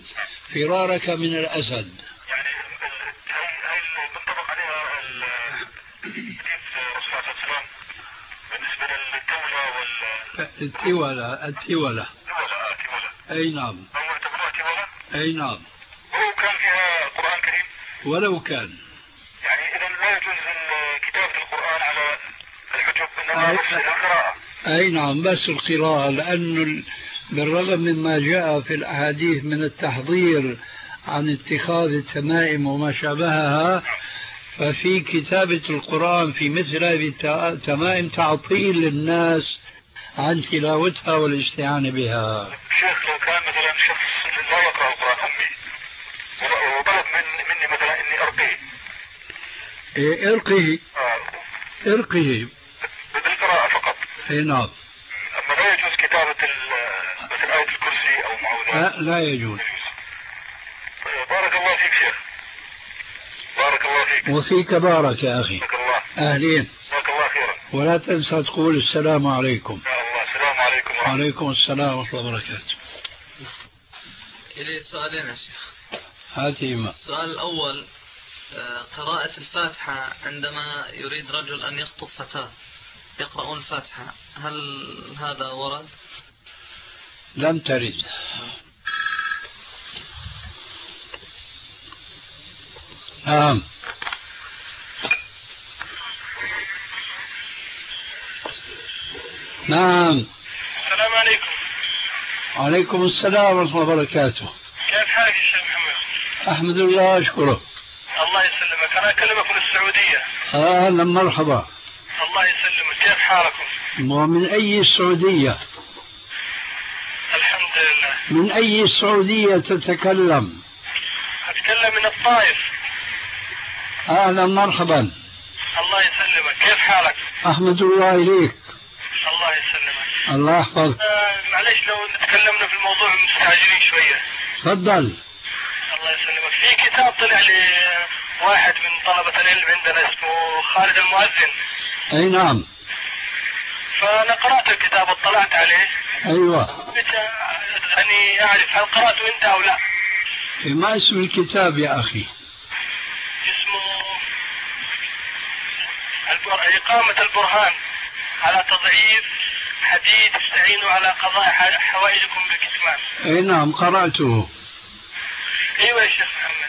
فرارك من الأسد. يعني هل هل منطبق عليها حديث الرسول صلى الله عليه وسلم بالنسبة للتولة وال التولة التولة التولة التولة أي نعم. هم يعتبروها تولة؟ أي نعم. ولو كان فيها قرآن كريم؟ ولو كان. يعني إذا لا يجوز كتابة القرآن على الحجب إنما بس القراءة. أي نعم بس القراءة، لأنه بالرغم مما جاء في الأحاديث من التحذير عن اتخاذ التمائم وما شابهها، ففي كتابة القرآن في مثل هذه التمائم تعطيل للناس عن تلاوتها والاستعانة بها. شيخ لو كان مثلا شخص لا يقرأ القرآن أمي وطلب من مني مثلا إني أرقيه. إيه ارقه. آه. ارقه. بالقراءة فقط. اي نعم. أما لا يجوز كتابة مثل آية الكرسي أو معوذات. لا, لا يجوز. طيب بارك الله فيك شيخ. بارك الله فيك. وفيك بارك يا أخي. بارك الله. أهلين. بارك الله خيرا. ولا تنسى تقول السلام عليكم. يا الله السلام عليكم. وعليكم السلام ورحمة الله وبركاته. إلي سؤالين يا شيخ. هاتيما. السؤال الأول قراءة الفاتحة عندما يريد رجل أن يخطب فتاة يقرؤون الفاتحة، هل هذا ورد؟ لم ترد. نعم. نعم. السلام عليكم. وعليكم السلام ورحمة الله وبركاته. كيف حالك يا شيخ محمد؟ أحمد الله أشكره. الله يسلمك، أنا أكلمك من السعودية. أهلا مرحبا. الله يسلمك، كيف حالكم؟ ومن أي السعودية؟ الحمد لله. من أي السعودية تتكلم؟ أتكلم من الطائف. أهلا مرحبا. الله يسلمك، كيف حالك؟ أحمد الله إليك. الله يسلمك. الله يحفظك. آه معلش لو تكلمنا في الموضوع مستعجلين شوية. تفضل. الله يسلمك، في كتاب طلع لي واحد من طلبة العلم عندنا اسمه خالد المؤذن. أي نعم. فأنا قرأت الكتاب واطلعت عليه. أيوة. يعني أعرف هل قرأته أنت أو لا؟ ما اسم الكتاب يا أخي؟ اسمه إقامة البرهان على تضعيف حديث استعينوا على قضاء حوائجكم بالكتمان. أي نعم قرأته. أيوة يا شيخ محمد.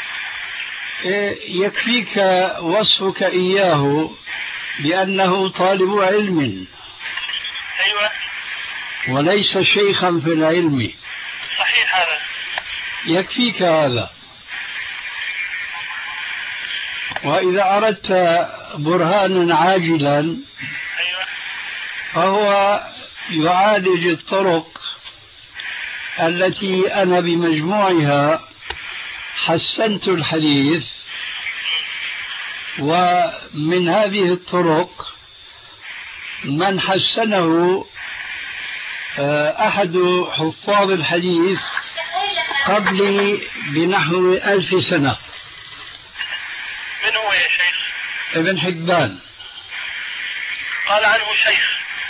إيه يكفيك وصفك إياه بأنه طالب علم. أيوة. وليس شيخا في العلم. صحيح هذا. يكفيك هذا. وإذا أردت برهانا عاجلا أيوة. فهو يعالج الطرق التي أنا بمجموعها حسنت الحديث، ومن هذه الطرق من حسنه أحد حفاظ الحديث قبلي بنحو ألف سنة. من هو يا شيخ؟ ابن حبان. قال عنه شيخ.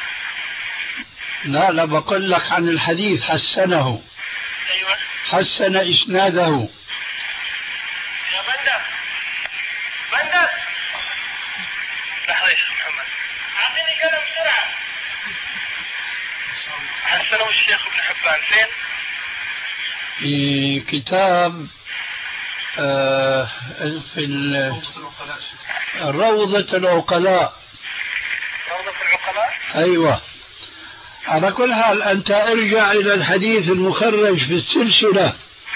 لا لا بقول لك عن الحديث حسنه. أيوة. حسن إسناده. يا بندر بندر لحظة يا شيخ محمد، أعطيني قلم بسرعة. حسنه الشيخ ابن حبان فين؟ في كتاب آه في روضة العقلاء. روضة العقلاء؟ أيوة. على كل حال أنت ارجع إلى الحديث المخرج في السلسلة.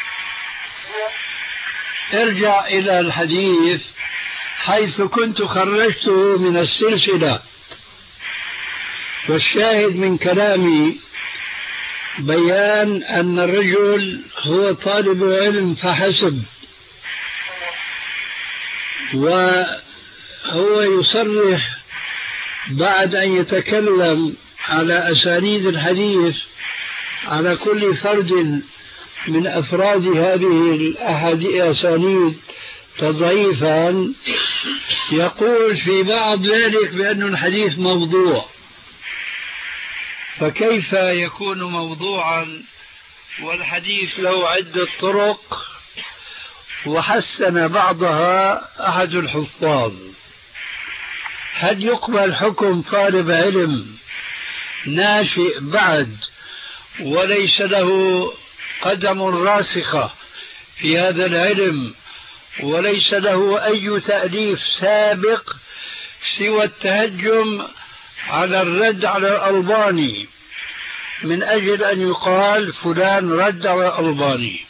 ارجع إلى الحديث حيث كنت خرجته من السلسلة. والشاهد من كلامي بيان أن الرجل هو طالب علم فحسب، وهو يصرح بعد أن يتكلم على أسانيد الحديث على كل فرد من أفراد هذه الأسانيد تضعيفا، يقول في بعض ذلك بأن الحديث موضوع. فكيف يكون موضوعا والحديث له عدة طرق وحسن بعضها أحد الحفاظ، هل يقبل حكم طالب علم ناشئ بعد وليس له قدم راسخة في هذا العلم وليس له أي تأليف سابق سوى التهجم على الرد على الألباني من أجل أن يقال فلان رد على الألباني؟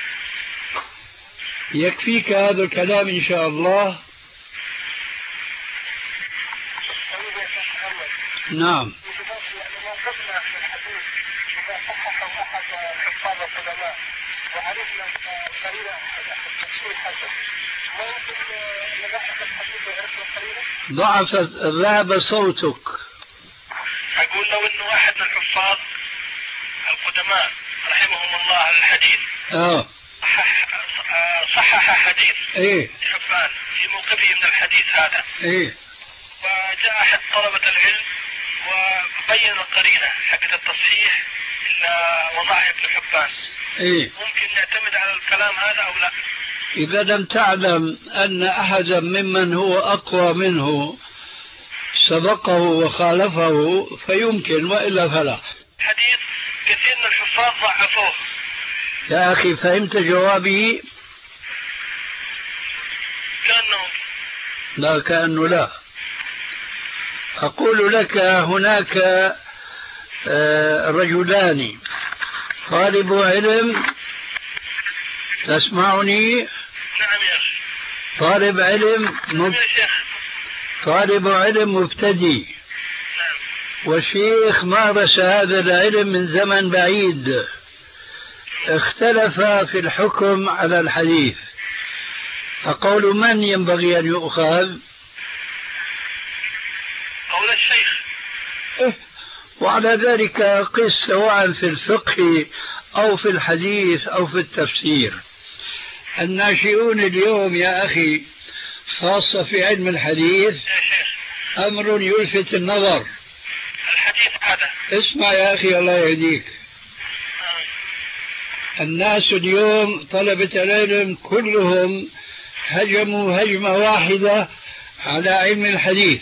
يكفيك هذا الكلام إن شاء الله؟ نعم. ضعفت ذهب صوتك. أقول لو أنه واحد من الحفاظ القدماء رحمهم الله الحديث اه صحح حديث ايه حفاظ في موقفه من الحديث هذا ايه، وجاء أحد طلبة العلم وبين القرينة حقة التصحيح إلا وضعها ابن حبان، ايه ممكن نعتمد على الكلام هذا أو لا؟ إذا لم تعلم أن أحدا ممن هو أقوى منه سبقه وخالفه فيمكن، وإلا فلا. حديث كثير من الحفاظ ضعفوه. يا أخي فهمت جوابي؟ كأنه لا، كأنه لا. أقول لك هناك رجلان، طالب علم، تسمعني؟ نعم يا أخي. طالب علم مب... طالب علم مبتدئ، نعم. والشيخ مارس هذا العلم من زمن بعيد، اختلف في الحكم على الحديث، فقول من ينبغي أن يؤخذ؟ قول الشيخ. إيه؟ وعلى ذلك قس سواء في الفقه أو في الحديث أو في التفسير. الناشئون اليوم يا أخي خاصة في علم الحديث أمر يلفت النظر. الحديث هذا اسمع يا أخي الله يهديك، الناس اليوم طلبة العلم كلهم هجموا هجمة واحدة على علم الحديث،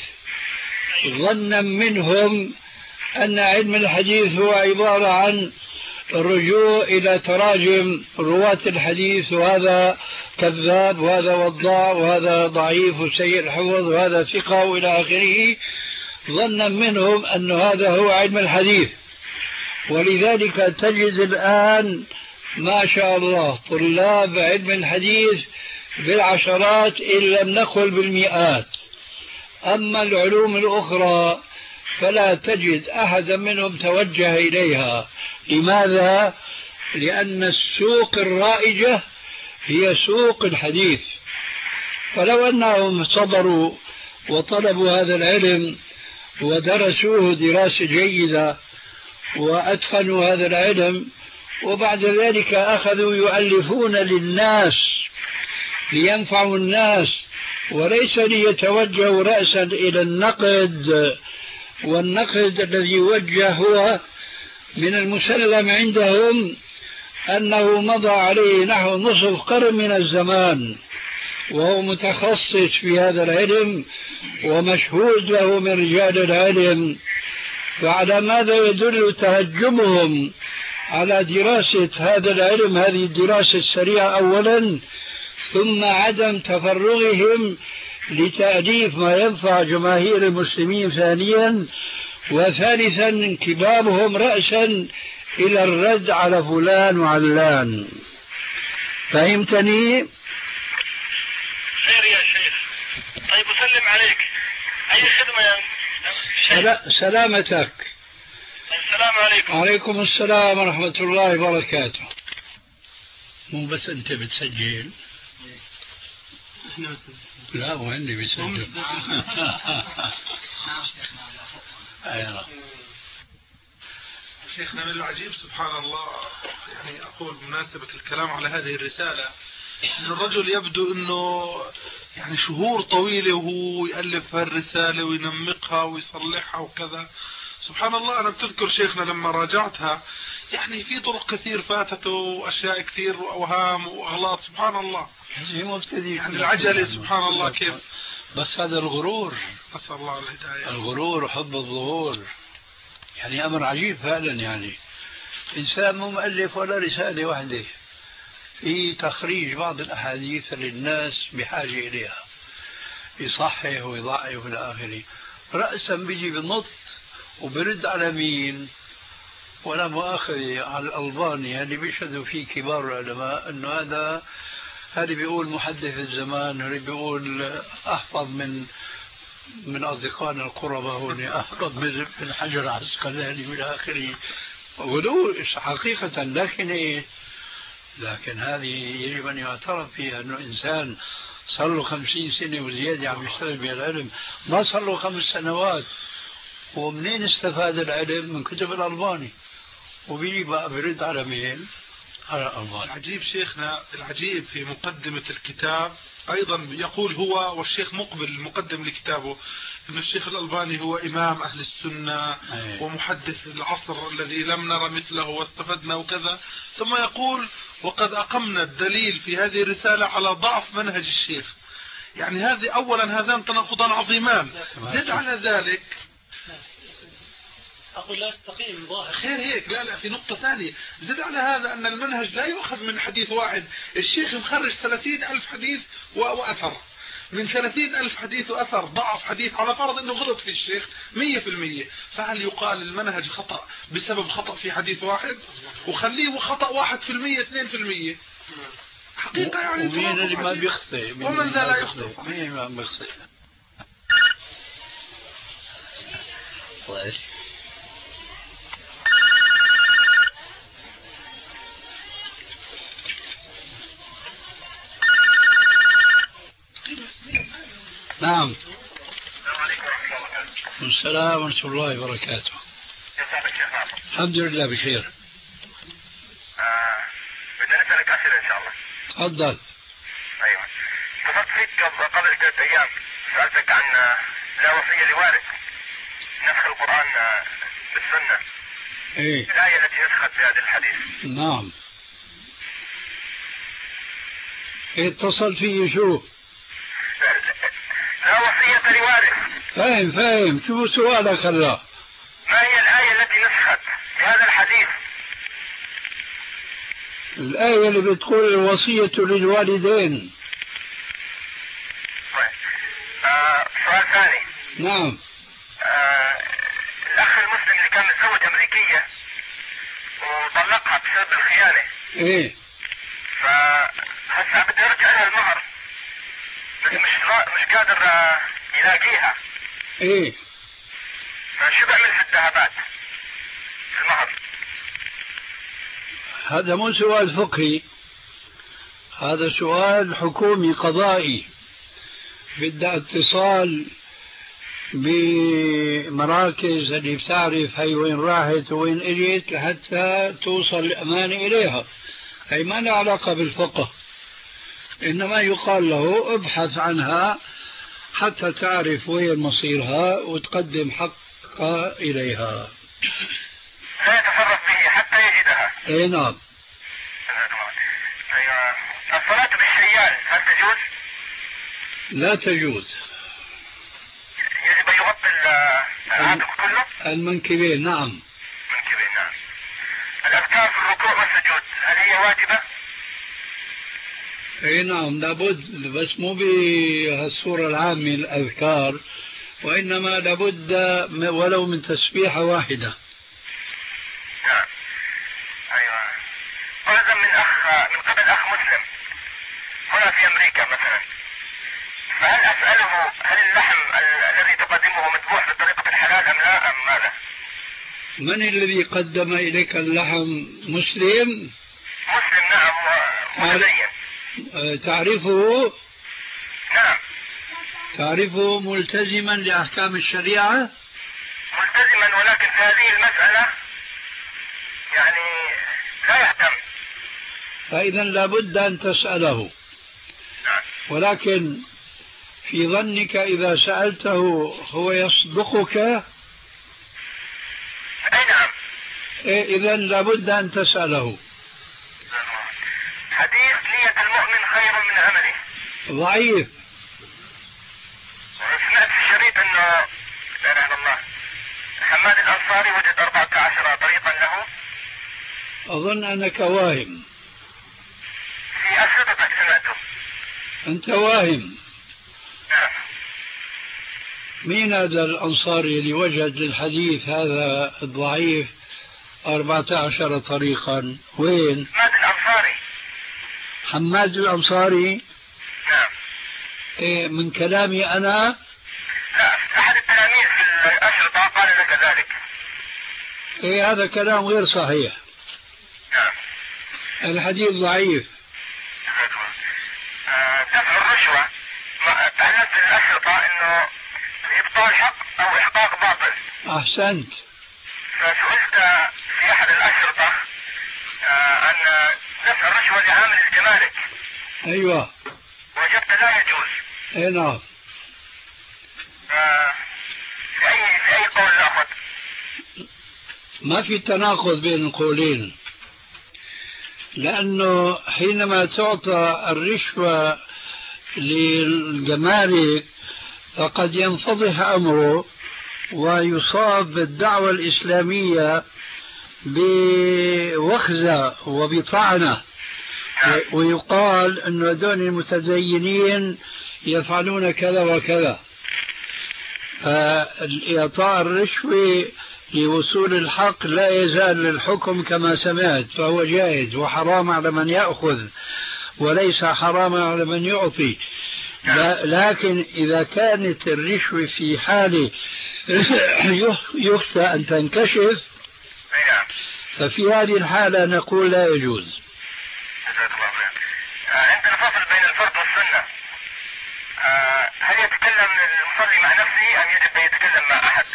ظنا منهم أن علم الحديث هو عبارة عن الرجوع إلى تراجم رواة الحديث، وهذا كذاب وهذا وضاع وهذا ضعيف وسيء الحفظ وهذا ثقة وإلى آخره، ظنا منهم أن هذا هو علم الحديث. ولذلك تجد الآن ما شاء الله طلاب علم الحديث بالعشرات إن لم نقل بالمئات. أما العلوم الأخرى فلا تجد أحدا منهم توجه إليها. لماذا؟ لأن السوق الرائجة هي سوق الحديث. فلو أنهم صبروا وطلبوا هذا العلم ودرسوه دراسة جيدة وأتقنوا هذا العلم وبعد ذلك أخذوا يؤلفون للناس لينفعوا الناس وليس ليتوجهوا رأسا إلى النقد، والنقد الذي يوجه هو من المسلم عندهم أنه مضى عليه نحو نصف قرن من الزمان وهو متخصص في هذا العلم ومشهود له من رجال العلم. فعلى ماذا يدل تهجمهم على دراسة هذا العلم، هذه الدراسة السريعة أولا، ثم عدم تفرغهم لتأليف ما ينفع جماهير المسلمين ثانيا، وثالثا انكبابهم رأسا إلى الرد على فلان وعلان. فهمتني؟ خير يا شيخ. طيب أسلم عليك. أي خدمة يا سلا... سلامتك. السلام عليكم. وعليكم السلام ورحمة الله وبركاته. مو بس أنت بتسجل؟ لا وعندي بيسجل. شيخنا من العجيب سبحان الله، يعني أقول بمناسبة الكلام على هذه الرسالة أن الرجل يبدو أنه يعني شهور طويلة وهو يألف هالرسالة وينمقها ويصلحها وكذا، سبحان الله. أنا بتذكر شيخنا لما راجعتها يعني في طرق كثير فاتته وأشياء كثير وأوهام وأغلاط. سبحان الله يعني العجلة. سبحان الله كيف. بس هذا الغرور، نسأل الله الهداية. الغرور وحب الظهور يعني أمر عجيب فعلا. يعني إنسان مو مؤلف ولا رسالة واحدة في تخريج بعض الأحاديث للناس بحاجة إليها، يصحح ويضعف إلى آخره، رأسا بيجي بالنص وبرد على مين؟ ولا مؤاخذة على الألباني اللي بيشهدوا فيه كبار العلماء أنه هذا هذا بيقول محدث الزمان، هذا بيقول أحفظ من من أصدقائنا القرباء هون، أحفظ من من حجر العسقلاني من آخره. ولو حقيقة لكن إيه؟ لكن هذه يجب أن يعترف فيها أنه إنسان صار له خمسين سنة وزيادة عم يشتغل بالعلم، ما صار له خمس سنوات. ومنين استفاد العلم؟ من كتب الألباني. وبيجي بقى برد على مين؟ على الألباني. العجيب شيخنا، العجيب في مقدمة الكتاب أيضا يقول هو والشيخ مقبل المقدم لكتابه أن الشيخ الألباني هو إمام أهل السنة أيه. ومحدث العصر الذي لم نرى مثله واستفدنا وكذا، ثم يقول وقد أقمنا الدليل في هذه الرسالة على ضعف منهج الشيخ. يعني هذه أولا هذان تناقضان عظيمان. زد على ذلك أقول لا استقيم ظاهر خير هيك. لا لا في نقطة ثانية زد على هذا أن المنهج لا يؤخذ من حديث واحد. الشيخ مخرج ثلاثين ألف حديث وأثر، من ثلاثين ألف حديث وأثر ضعف حديث على فرض أنه غلط في الشيخ مية في المية، فهل يقال المنهج خطأ بسبب خطأ في حديث واحد؟ وخليه خطأ واحد في المية اثنين في المية حقيقة يعني. ومين اللي ما بيخطئ؟ ومن ذا لا يخطئ؟ مين ما بيخطئ؟ نعم. السلام عليكم ورحمة الله وبركاته. السلام ورحمة الله وبركاته. كيف شيخ ناصر؟ الحمد لله بخير. آه بدي أسألك أسئلة إن شاء الله. تفضل. أيوة. اتصلت فيك قبل ثلاثة أيام سألتك عن لا وصية لوارث، نسخ القرآن بالسنة. إيه؟ الآية التي نسخت في هذا الحديث. نعم. اتصل فيه شو؟ لا وصية لوارث. فاهم فاهم. شو سؤالك هلا؟ ما هي الآية التي نسخت في هذا الحديث؟ الآية اللي بتقول الوصية للوالدين. آه سؤال ثاني. نعم. آه الأخ المسلم اللي كان متزوج أمريكية وطلقها بسبب الخيانة. إيه. فهسه بدي أرجع لها المهر بس مش مش قادر يلاقيها. إيه. فشو بعمل في الذهبات في المهر؟ هذا مو سؤال فقهي، هذا سؤال حكومي قضائي. بدها اتصال بمراكز اللي بتعرف هي وين راحت وين اجت لحتى توصل الأمانة إليها. هي ما لها علاقة بالفقه، إنما يقال له ابحث عنها حتى تعرف وين مصيرها وتقدم حقها إليها. لا يتصرف به حتى يجدها. اي نعم. الصلاة بالشيال هل تجوز؟ لا تجوز. يجب أن يغطي العاتق كله؟ المنكبين. نعم. المنكبين نعم. الأذكار في الركوع والسجود هل هي واجبة؟ اي نعم لابد، بس مو بهالصورة العامة الأذكار، وإنما لابد ولو من تسبيحة واحدة. نعم. أيوة. فرضا من أخ من قبل أخ مسلم هنا في أمريكا مثلا، فهل أسأله هل اللحم الذي تقدمه مذبوح بطريقة الحلال أم لا أم ماذا؟ من الذي قدم إليك اللحم؟ مسلم؟ مسلم نعم ومتدين. تعرفه؟ نعم. تعرفه ملتزما لأحكام الشريعة؟ ملتزما، ولكن في هذه المسألة يعني لا يهتم. فإذا لابد أن تسأله. نعم. ولكن في ظنك إذا سألته هو يصدقك؟ إيه إذا لابد أن تسأله. حديث نية المؤمن خير من عمله ضعيف. سمعت في الشريط انه لا اله الا الله حماد الانصاري وجد أربعة عشر طريقا له. أظن أنك واهم. في أشرطتك سمعته. أنت واهم. نعم. مين هذا الأنصاري اللي وجد للحديث هذا الضعيف أربعة عشر طريقا؟ وين؟ حماد الأنصاري. حماد الأنصاري. نعم. إيه من كلامي أنا؟ لا، أحد التلاميذ في الأشرطة قال لك ذلك. إيه هذا كلام غير صحيح. نعم. الحديث ضعيف. دفع الرشوة تعلمت في الأشرطة إنه إبطال حق أو إحقاق باطل. أحسنت. فسئلت في أحد الأشرطة عن دفع الرشوة لعامل الجمارك. أيوة. وجدت لا يجوز. أي نعم. في أي في أي قول نأخذ؟ ما في تناقض بين القولين، لأنه حينما تعطى الرشوة للجمارك فقد ينفضح أمره ويصاب بالدعوة الإسلامية بوخزة وبطعنة، ويقال أن هذول المتدينين يفعلون كذا وكذا. فإعطاء الرشوة لوصول الحق لا يزال للحكم كما سمعت، فهو جائز وحرام على من يأخذ وليس حرام على من يعطي. لكن إذا كانت الرشوة في حال يخشى أن تنكشف ففي هذه الحالة نقول لا يجوز. عندنا فصل بين الفرض والسنة، هل يتكلم المصلي مع نفسه أم يجب أن يتكلم مع أحد؟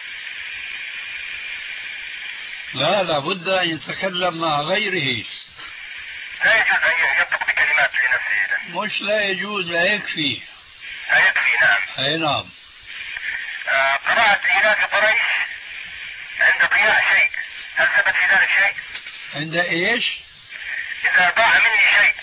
لا، لابد أن يتكلم مع غيره. لا يجوز أن ينطق بكلمات لنفسه. مش لا يجوز، لا يكفي. لا يكفي. نعم. أي نعم. آه قراءة إيلاف قريش عند ضياع شيء، هل ثبت في ذلك شيء؟ عند إيش؟ إذا ضاع مني شيء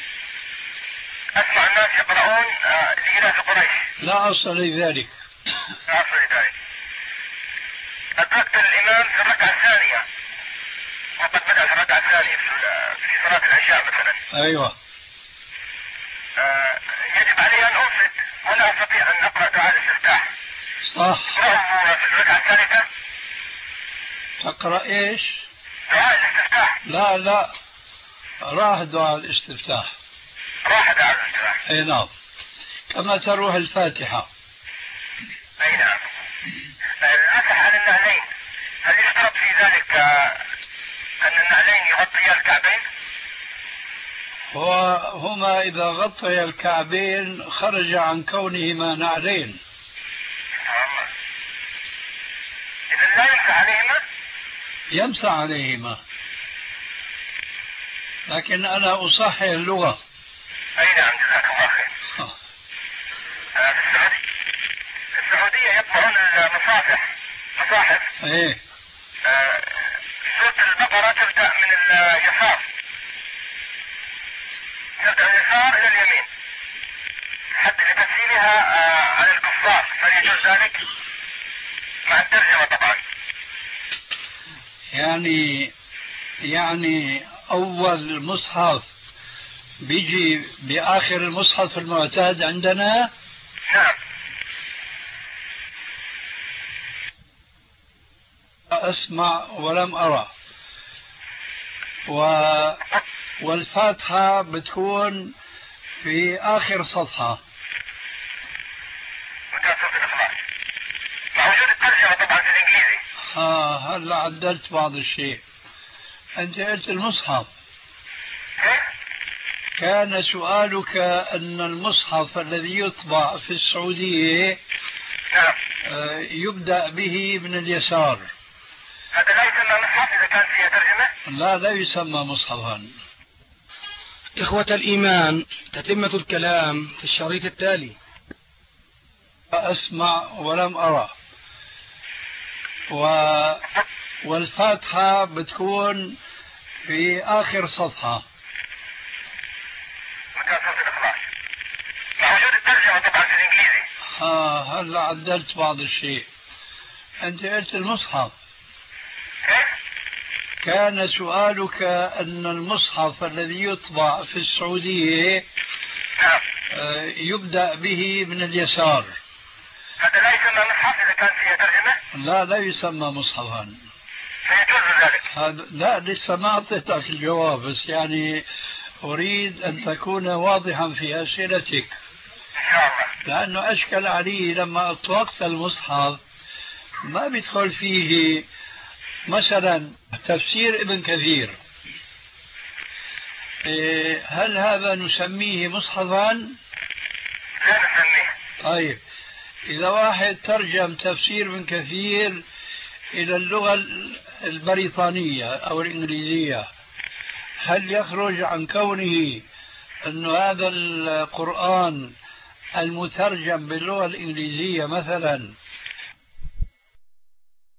أسمع الناس يقرؤون آه لإيلاف قريش. لا أصل لذلك. لا أصل لذلك. أدركت الإمام في الركعة الثانية وقد بدأ في الركعة الثانية في صلاة العشاء مثلا. أيوة. آه يجب علي أن أنصت ولا أستطيع أن أقرأ دعاء الاستفتاح. صح. أقرأه في الركعة الثالثة. تقرأ إيش؟ دعاء الاستفتاح. لا لا، راح دعاء الاستفتاح. راح دعاء الاستفتاح. أي نعم، كما تروح الفاتحة. أي نعم. المسح على النعلين، هل يشترط في ذلك أن النعلين يغطيا الكعبين؟ وهما إذا غطيا الكعبين خرج عن كونهما نعلين. إذا لا يمسح عليهما؟ يمسح عليهما، لكن أنا أصحح اللغة. أي نعم، جزاك الله خير. آه في السعودية في السعودية يطبعون المصاحف مصاحف. إيه. آه سورة البقرة تبدأ من اليسار، تبدأ من اليسار إلى اليمين حتى لتسهيلها آه على الكفار، فليجوز ذلك مع الترجمة طبعا. يعني يعني أول مصحف بيجي بآخر المصحف المعتاد عندنا. نعم. أسمع ولم أرى. و... والفاتحة بتكون في آخر صفحة. مع وجود الترجمة طبعا في الإنجليزي. آه هلا عدلت بعض الشيء. أنت قلت المصحف. كان سؤالك أن المصحف الذي يطبع في السعودية يبدأ به من اليسار. هذا لا يسمى مصحف إذا كان فيه ترجمة؟ لا، لا يسمى مصحفا. إخوة الإيمان، تتمة الكلام في الشريط التالي. أسمع ولم أرى. و... والفاتحة بتكون في آخر صفحة. مكان صوت الإخلاص مع وجود الترجمة طبعا في الإنجليزي. ها هلا عدلت بعض الشيء. أنت قلت المصحف. كيف؟ كان سؤالك أن المصحف الذي يطبع في السعودية نعم. يبدأ به من اليسار. هذا لا يسمى مصحف إذا كان فيه ترجمة؟ لا لا يسمى مصحفا. فيجوز ذلك؟ هذا لا، لسه ما أعطيتك الجواب، بس يعني أريد أن تكون واضحا في أسئلتك. إن شاء الله. لأنه أشكل علي لما أطلقت المصحف ما بيدخل فيه مثلا تفسير ابن كثير. هل هذا نسميه مصحفا؟ لا نسميه. طيب إذا واحد ترجم تفسير ابن كثير إلى اللغة البريطانية أو الإنجليزية، هل يخرج عن كونه أن هذا القرآن المترجم باللغة الإنجليزية مثلا